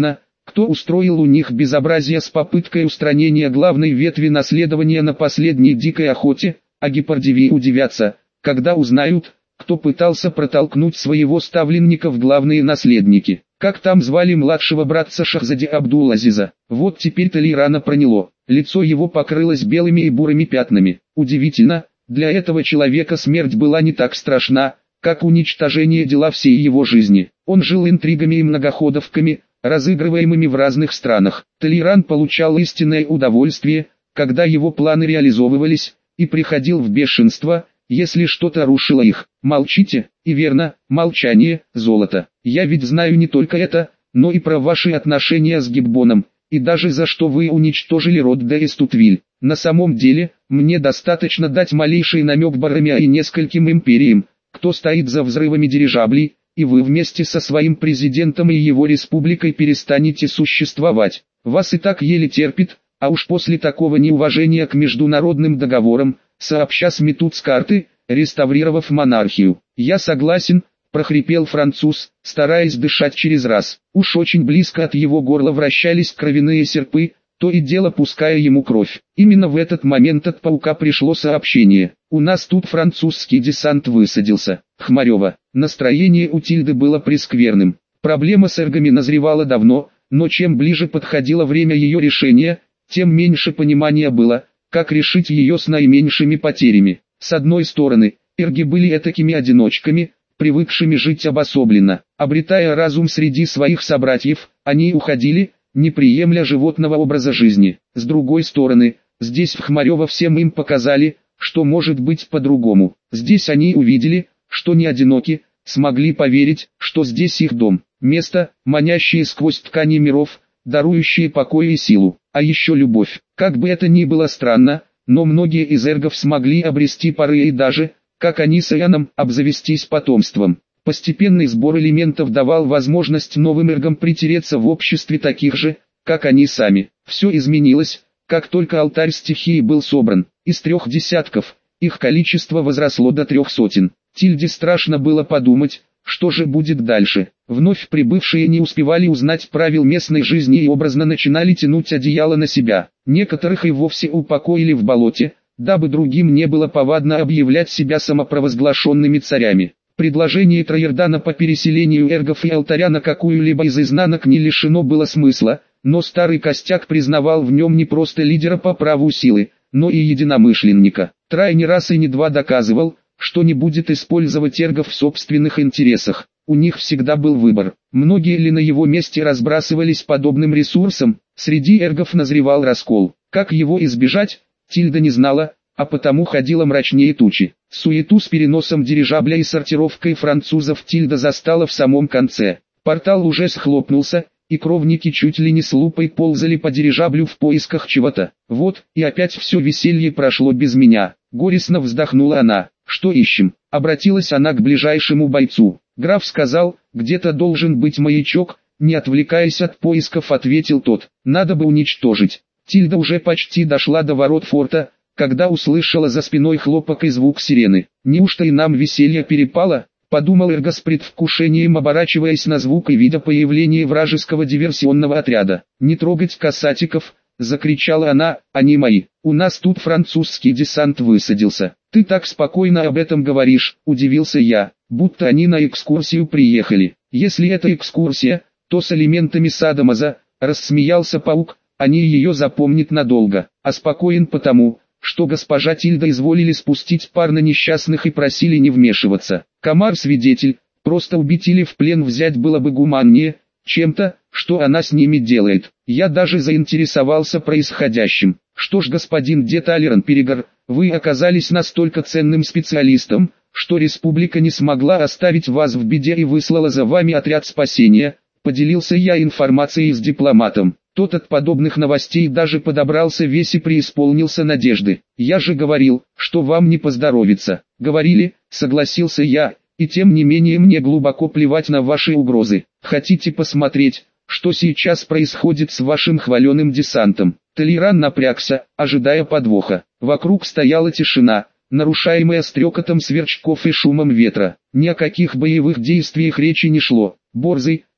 S1: Кто устроил у них безобразие с попыткой устранения главной ветви наследования на последней дикой охоте, а гепардивии удивятся, когда узнают, кто пытался протолкнуть своего ставленника в главные наследники. Как там звали младшего братца Шахзади Абдул-Азиза? Вот теперь Толерана проняло. Лицо его покрылось белыми и бурыми пятнами. Удивительно, для этого человека смерть была не так страшна, как уничтожение дела всей его жизни. Он жил интригами и многоходовками, разыгрываемыми в разных странах. Толеран получал истинное удовольствие, когда его планы реализовывались, и приходил в бешенство, если что-то рушило их. Молчите, и верно, молчание – золото. Я ведь знаю не только это, но и про ваши отношения с Гиббоном, и даже за что вы уничтожили род де Эстутвиль. На самом деле, мне достаточно дать малейший намек Барамиа и нескольким империям, кто стоит за взрывами дирижаблей, и вы вместе со своим президентом и его республикой перестанете существовать. Вас и так еле терпит, а уж после такого неуважения к международным договорам, сообща сметут с карты, реставрировав монархию. «Я согласен», – прохрипел француз, стараясь дышать через раз. Уж очень близко от его горла вращались кровяные серпы, то и дело пуская ему кровь. Именно в этот момент от паука пришло сообщение. «У нас тут французский десант высадился». Хмарева. Настроение у Тильды было прескверным. Проблема с эргами назревала давно, но чем ближе подходило время ее решения, тем меньше понимания было, как решить ее с наименьшими потерями. С одной стороны, эрги были этакими одиночками, привыкшими жить обособленно. Обретая разум среди своих собратьев, они уходили, не приемля животного образа жизни. С другой стороны, здесь в Хмарево всем им показали, что может быть по-другому. Здесь они увидели, что не одиноки, смогли поверить, что здесь их дом, место, манящее сквозь ткани миров, дарующее покой и силу, а еще любовь. Как бы это ни было странно, но многие из эргов смогли обрести пары и даже, как они с Ианом, обзавестись потомством. Постепенный сбор элементов давал возможность новым эргам притереться в обществе таких же, как они сами. Все изменилось, как только алтарь стихии был собран. Из трех десятков, их количество возросло до трех сотен. Тильде страшно было подумать, что же будет дальше. Вновь прибывшие не успевали узнать правил местной жизни и образно начинали тянуть одеяло на себя. Некоторых и вовсе упокоили в болоте, дабы другим не было повадно объявлять себя самопровозглашенными царями. Предложение Троердана по переселению эргов и алтаря на какую-либо из изнанок не лишено было смысла, но старый костяк признавал в нем не просто лидера по праву силы, но и единомышленника. Трай не раз и не два доказывал, что не будет использовать эргов в собственных интересах. У них всегда был выбор. Многие ли на его месте разбрасывались подобным ресурсом? Среди эргов назревал раскол. Как его избежать, Тильда не знала, а потому ходила мрачнее тучи. Суету с переносом дирижабля и сортировкой французов Тильда застала в самом конце. Портал уже схлопнулся, и кровники чуть ли не с лупой ползали по дирижаблю в поисках чего-то. Вот, и опять все веселье прошло без меня. Горестно вздохнула она. «Что ищем?» Обратилась она к ближайшему бойцу. Граф сказал, где-то должен быть маячок, не отвлекаясь от поисков, ответил тот. Надо бы уничтожить. Тильда уже почти дошла до ворот форта, когда услышала за спиной хлопок и звук сирены. «Неужто и нам веселье перепало?» — подумал Эрго с предвкушением, оборачиваясь на звук и видя появление вражеского диверсионного отряда. «Не трогать касатиков!» — закричала она, — «они мои. У нас тут французский десант высадился». «Ты так спокойно об этом говоришь», — удивился я, — «будто они на экскурсию приехали». «Если это экскурсия, то с элементами садомаза», — рассмеялся паук, — «они ее запомнят надолго». «А спокоен потому, что госпожа Тильда изволили спустить пар на несчастных и просили не вмешиваться. Комар-свидетель, просто убить или в плен взять было бы гуманнее, чем-то, что она с ними делает». Я даже заинтересовался происходящим. «Что ж, господин де Талеран Перегор, вы оказались настолько ценным специалистом, что республика не смогла оставить вас в беде и выслала за вами отряд спасения», — поделился я информацией с дипломатом. Тот от подобных новостей даже подобрался весь и преисполнился надежды. «Я же говорил, что вам не поздоровится». «Говорили», — согласился я, — «и тем не менее мне глубоко плевать на ваши угрозы. Хотите посмотреть, что сейчас происходит с вашим хваленым десантом?» Толеран напрягся, ожидая подвоха. Вокруг стояла тишина, нарушаемая стрекотом сверчков и шумом ветра. Ни о каких боевых действиях речи не шло. Борзый,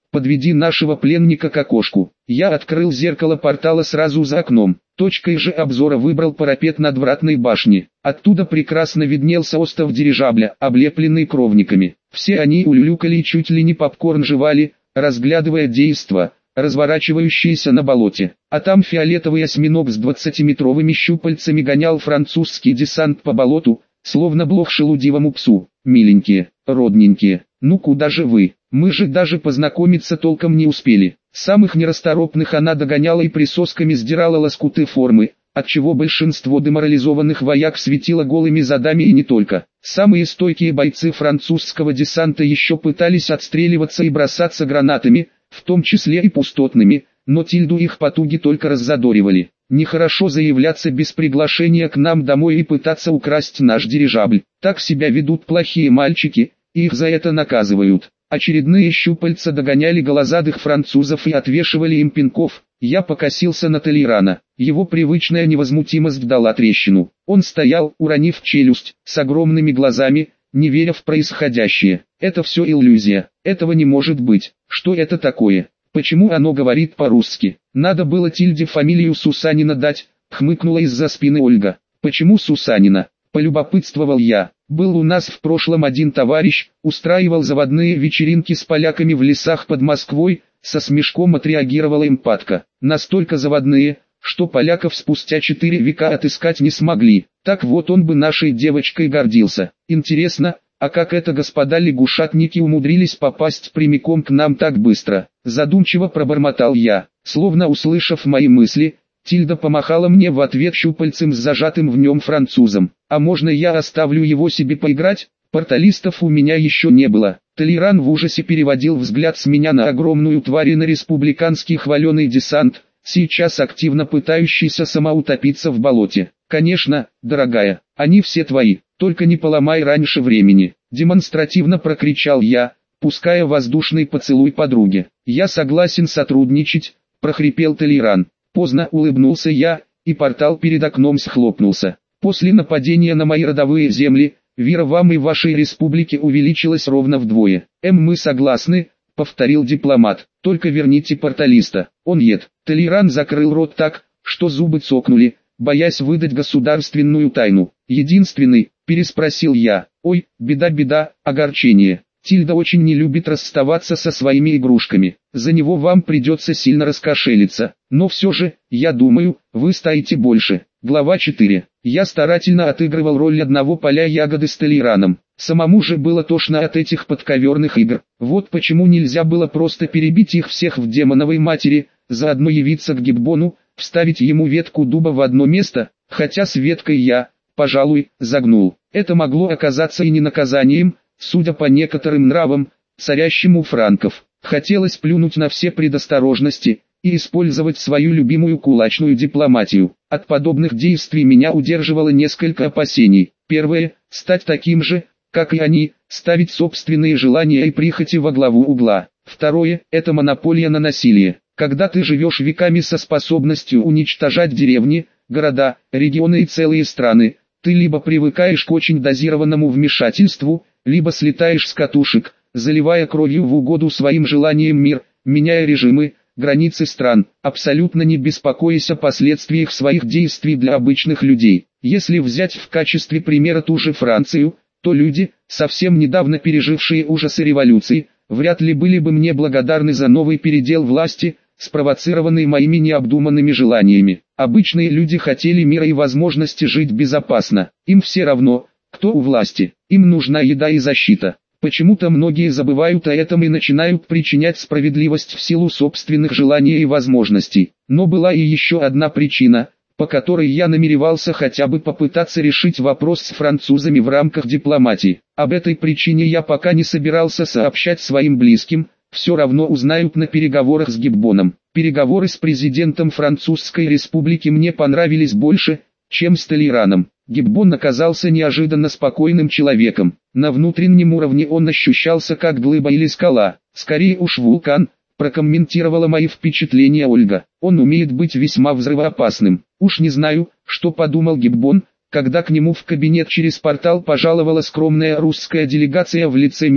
S1: подведи нашего пленника к окошку. Я открыл зеркало портала сразу за окном. Точкой же обзора выбрал парапет надвратной башни. Оттуда прекрасно виднелся остов дирижабля, облепленный кровниками. Все они улюлюкали и чуть ли не попкорн жевали, разглядывая действо, разворачивающееся на болоте. А там фиолетовый осьминог с двадцатиметровыми щупальцами гонял французский десант по болоту, словно блох шелудивому псу. Миленькие, родненькие, ну куда же вы? Мы же даже познакомиться толком не успели. Самых нерасторопных она догоняла и присосками сдирала лоскуты формы, отчего большинство деморализованных вояк светило голыми задами и не только. Самые стойкие бойцы французского десанта еще пытались отстреливаться и бросаться гранатами, в том числе и пустотными, но Тильду их потуги только раззадоривали. Нехорошо заявляться без приглашения к нам домой и пытаться украсть наш дирижабль. Так себя ведут плохие мальчики, и их за это наказывают. Очередные щупальца догоняли голозадых французов и отвешивали им пинков. Я покосился на Толейрана. Его привычная невозмутимость дала трещину. Он стоял, уронив челюсть, с огромными глазами, не веря в происходящее. Это все иллюзия. Этого не может быть. Что это такое? Почему оно говорит по-русски? Надо было Тильде фамилию Сусанина дать, хмыкнула из-за спины Ольга. Почему Сусанина? Полюбопытствовал я. Был у нас в прошлом один товарищ, устраивал заводные вечеринки с поляками в лесах под Москвой, со смешком отреагировала эмпатка. Настолько заводные, что поляков спустя четыре века отыскать не смогли. Так вот он бы нашей девочкой гордился. Интересно, а как это господа лягушатники умудрились попасть прямиком к нам так быстро? Задумчиво пробормотал я, словно услышав мои мысли. Тильда помахала мне в ответ щупальцем с зажатым в нем французом. А можно я оставлю его себе поиграть? Порталистов у меня еще не было. Толейран в ужасе переводил взгляд с меня на огромную тварь и на республиканский хваленый десант, сейчас активно пытающийся самоутопиться в болоте. Конечно, дорогая, они все твои, только не поломай раньше времени. Демонстративно прокричал я, пуская воздушный поцелуй подруге. Я согласен сотрудничать, прохрипел Толейран. Поздно улыбнулся я, и портал перед окном схлопнулся. После нападения на мои родовые земли, вера вам и вашей республике увеличилась ровно вдвое. Эм, мы согласны, повторил дипломат, только верните порталиста, он ед. Толейран закрыл рот так, что зубы цокнули, боясь выдать государственную тайну. Единственный, переспросил я, ой, беда-беда, огорчение. Тильда очень не любит расставаться со своими игрушками, за него вам придется сильно раскошелиться, но все же, я думаю, вы стоите больше. Глава четыре. Я старательно отыгрывал роль одного поля ягоды с Толейраном, самому же было тошно от этих подковерных игр. Вот почему нельзя было просто перебить их всех в демоновой матери, заодно явиться к Гиббону, вставить ему ветку дуба в одно место, хотя с веткой я, пожалуй, загнул. Это могло оказаться и не наказанием. Судя по некоторым нравам, царящим у франков, хотелось плюнуть на все предосторожности и использовать свою любимую кулачную дипломатию. От подобных действий меня удерживало несколько опасений. Первое – стать таким же, как и они, ставить собственные желания и прихоти во главу угла. Второе – это монополия на насилие. Когда ты живешь веками со способностью уничтожать деревни, города, регионы и целые страны, ты либо привыкаешь к очень дозированному вмешательству, либо слетаешь с катушек, заливая кровью в угоду своим желаниям мир, меняя режимы, границы стран, абсолютно не беспокоясь о последствиях своих действий для обычных людей. Если взять в качестве примера ту же Францию, то люди, совсем недавно пережившие ужасы революции, вряд ли были бы мне благодарны за новый передел власти, спровоцированный моими необдуманными желаниями. Обычные люди хотели мира и возможности жить безопасно, им все равно, кто у власти, им нужна еда и защита. Почему-то многие забывают о этом и начинают причинять справедливость в силу собственных желаний и возможностей. Но была и еще одна причина, по которой я намеревался хотя бы попытаться решить вопрос с французами в рамках дипломатии. Об этой причине я пока не собирался сообщать своим близким, все равно узнают на переговорах с Гиббоном. Переговоры с президентом Французской Республики мне понравились больше, чем с Толейраном. Гиббон оказался неожиданно спокойным человеком. На внутреннем уровне он ощущался как глыба или скала, скорее уж вулкан, прокомментировала мои впечатления Ольга. Он умеет быть весьма взрывоопасным. Уж не знаю, что подумал Гиббон, когда к нему в кабинет через портал пожаловала скромная русская делегация в лице меня.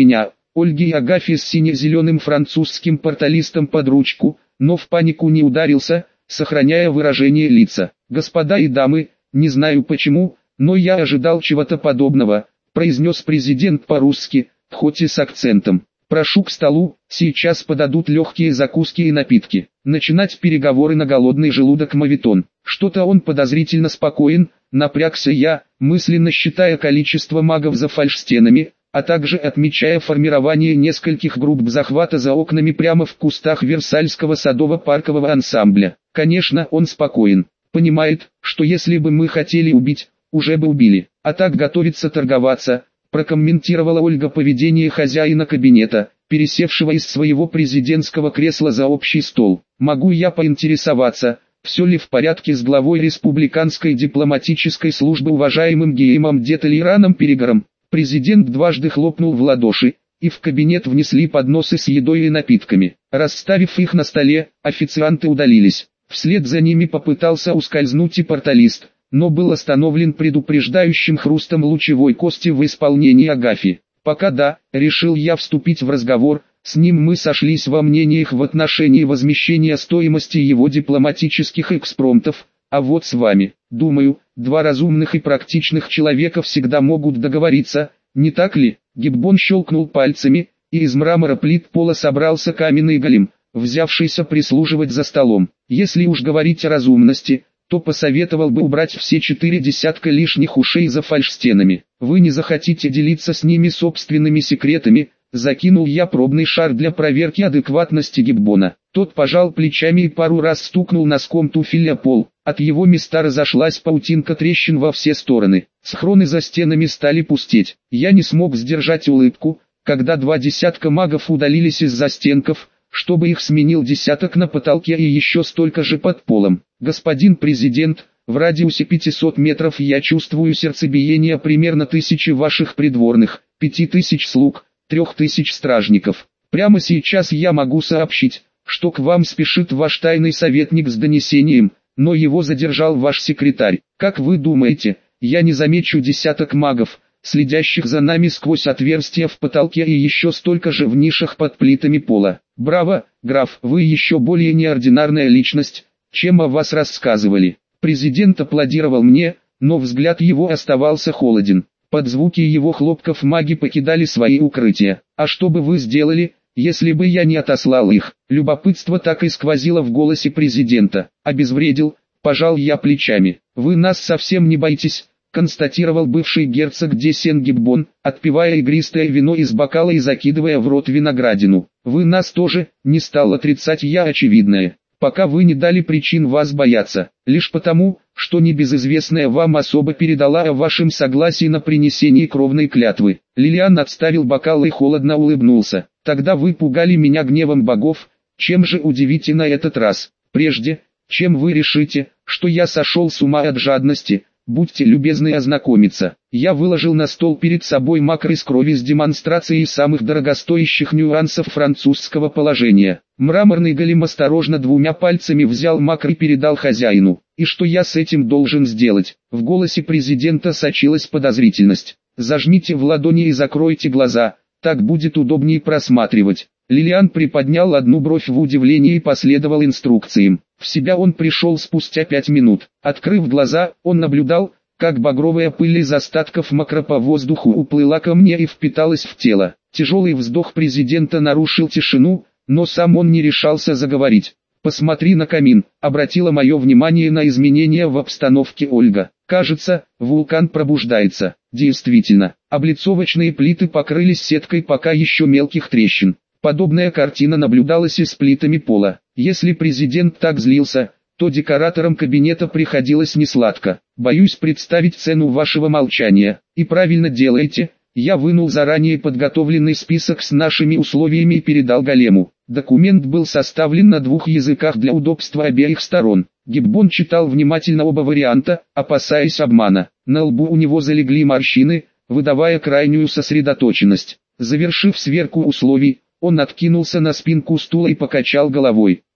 S1: Ольге и Агафье с сине-зеленым французским порталистом под ручку, но в панику не ударился, сохраняя выражение лица. «Господа и дамы, не знаю почему, но я ожидал чего-то подобного», произнес президент по-русски, хоть и с акцентом. «Прошу к столу, сейчас подадут легкие закуски и напитки». Начинать переговоры на голодный желудок моветон. Что-то он подозрительно спокоен, напрягся я, мысленно считая количество магов за фальшстенами, а также отмечая формирование нескольких групп захвата за окнами прямо в кустах Версальского садово-паркового ансамбля. Конечно, он спокоен. Понимает, что если бы мы хотели убить, уже бы убили. А так готовится торговаться, прокомментировала Ольга поведение хозяина кабинета, пересевшего из своего президентского кресла за общий стол. Могу я поинтересоваться, все ли в порядке с главой республиканской дипломатической службы уважаемым Геймом де Толераном Перегором? Президент дважды хлопнул в ладоши, и в кабинет внесли подносы с едой и напитками. Расставив их на столе, официанты удалились. Вслед за ними попытался ускользнуть и порталист, но был остановлен предупреждающим хрустом лучевой кости в исполнении Агафьи. «Пока да», решил я вступить в разговор, с ним мы сошлись во мнениях в отношении возмещения стоимости его дипломатических экспромтов, а вот с вами, думаю, два разумных и практичных человека всегда могут договориться, не так ли?» Гиббон щелкнул пальцами, и из мрамора плит пола собрался каменный голем, взявшийся прислуживать за столом. «Если уж говорить о разумности, то посоветовал бы убрать все четыре десятка лишних ушей за фальшстенами. Вы не захотите делиться с ними собственными секретами», закинул я пробный шар для проверки адекватности Гиббона. Тот пожал плечами и пару раз стукнул носком туфеля пол. От его места разошлась паутинка трещин во все стороны. Схроны за стенами стали пустеть. Я не смог сдержать улыбку, когда два десятка магов удалились из застенков, чтобы их сменил десяток на потолке и еще столько же под полом. «Господин президент, в радиусе пятисот метров я чувствую сердцебиение примерно тысячи ваших придворных, пяти тысяч слуг, трех тысяч стражников. Прямо сейчас я могу сообщить, что к вам спешит ваш тайный советник с донесением, но его задержал ваш секретарь. Как вы думаете, я не замечу десяток магов, следящих за нами сквозь отверстия в потолке и еще столько же в нишах под плитами пола? Браво, граф, вы еще более неординарная личность, чем о вас рассказывали». Президент аплодировал мне, но взгляд его оставался холоден. Под звуки его хлопков маги покидали свои укрытия. «А что бы вы сделали, если бы я не отослал их?» Любопытство так и сквозило в голосе президента. «Обезвредил», пожал я плечами. «Вы нас совсем не боитесь», констатировал бывший герцог де Сен-Гиббон, отпивая игристое вино из бокала и закидывая в рот виноградину. «Вы нас тоже», не стал отрицать я очевидное. «Пока вы не дали причин вас бояться, лишь потому, что небезызвестная вам особо передала о вашем согласии на принесение кровной клятвы». Лилиан отставил бокал и холодно улыбнулся. «Тогда вы пугали меня гневом богов, чем же удивите на этот раз? Прежде, чем вы решите, что я сошел с ума от жадности, будьте любезны ознакомиться». Я выложил на стол перед собой макры с крови с демонстрацией самых дорогостоящих нюансов французского положения. Мраморный голем осторожно двумя пальцами взял макры и передал хозяину. «И что я с этим должен сделать?» В голосе президента сочилась подозрительность. «Зажмите в ладони и закройте глаза, так будет удобнее просматривать». Лилиан приподнял одну бровь в удивлении и последовал инструкциям. В себя он пришел спустя пять минут. Открыв глаза, он наблюдал, как багровая пыль из остатков макро по воздуху уплыла ко мне и впиталась в тело. Тяжелый вздох президента нарушил тишину, но сам он не решался заговорить. «Посмотри на камин», обратила мое внимание на изменения в обстановке Ольга. «Кажется, вулкан пробуждается». Действительно, облицовочные плиты покрылись сеткой пока еще мелких трещин. Подобная картина наблюдалась и с плитами пола. Если президент так злился, то декораторам кабинета приходилось несладко. «Боюсь представить цену вашего молчания». «И правильно делаете». Я вынул заранее подготовленный список с нашими условиями и передал голему. Документ был составлен на двух языках для удобства обеих сторон. Гиббон читал внимательно оба варианта, опасаясь обмана. На лбу у него залегли морщины, выдавая крайнюю сосредоточенность. Завершив сверку условий, он откинулся на спинку стула и покачал головой.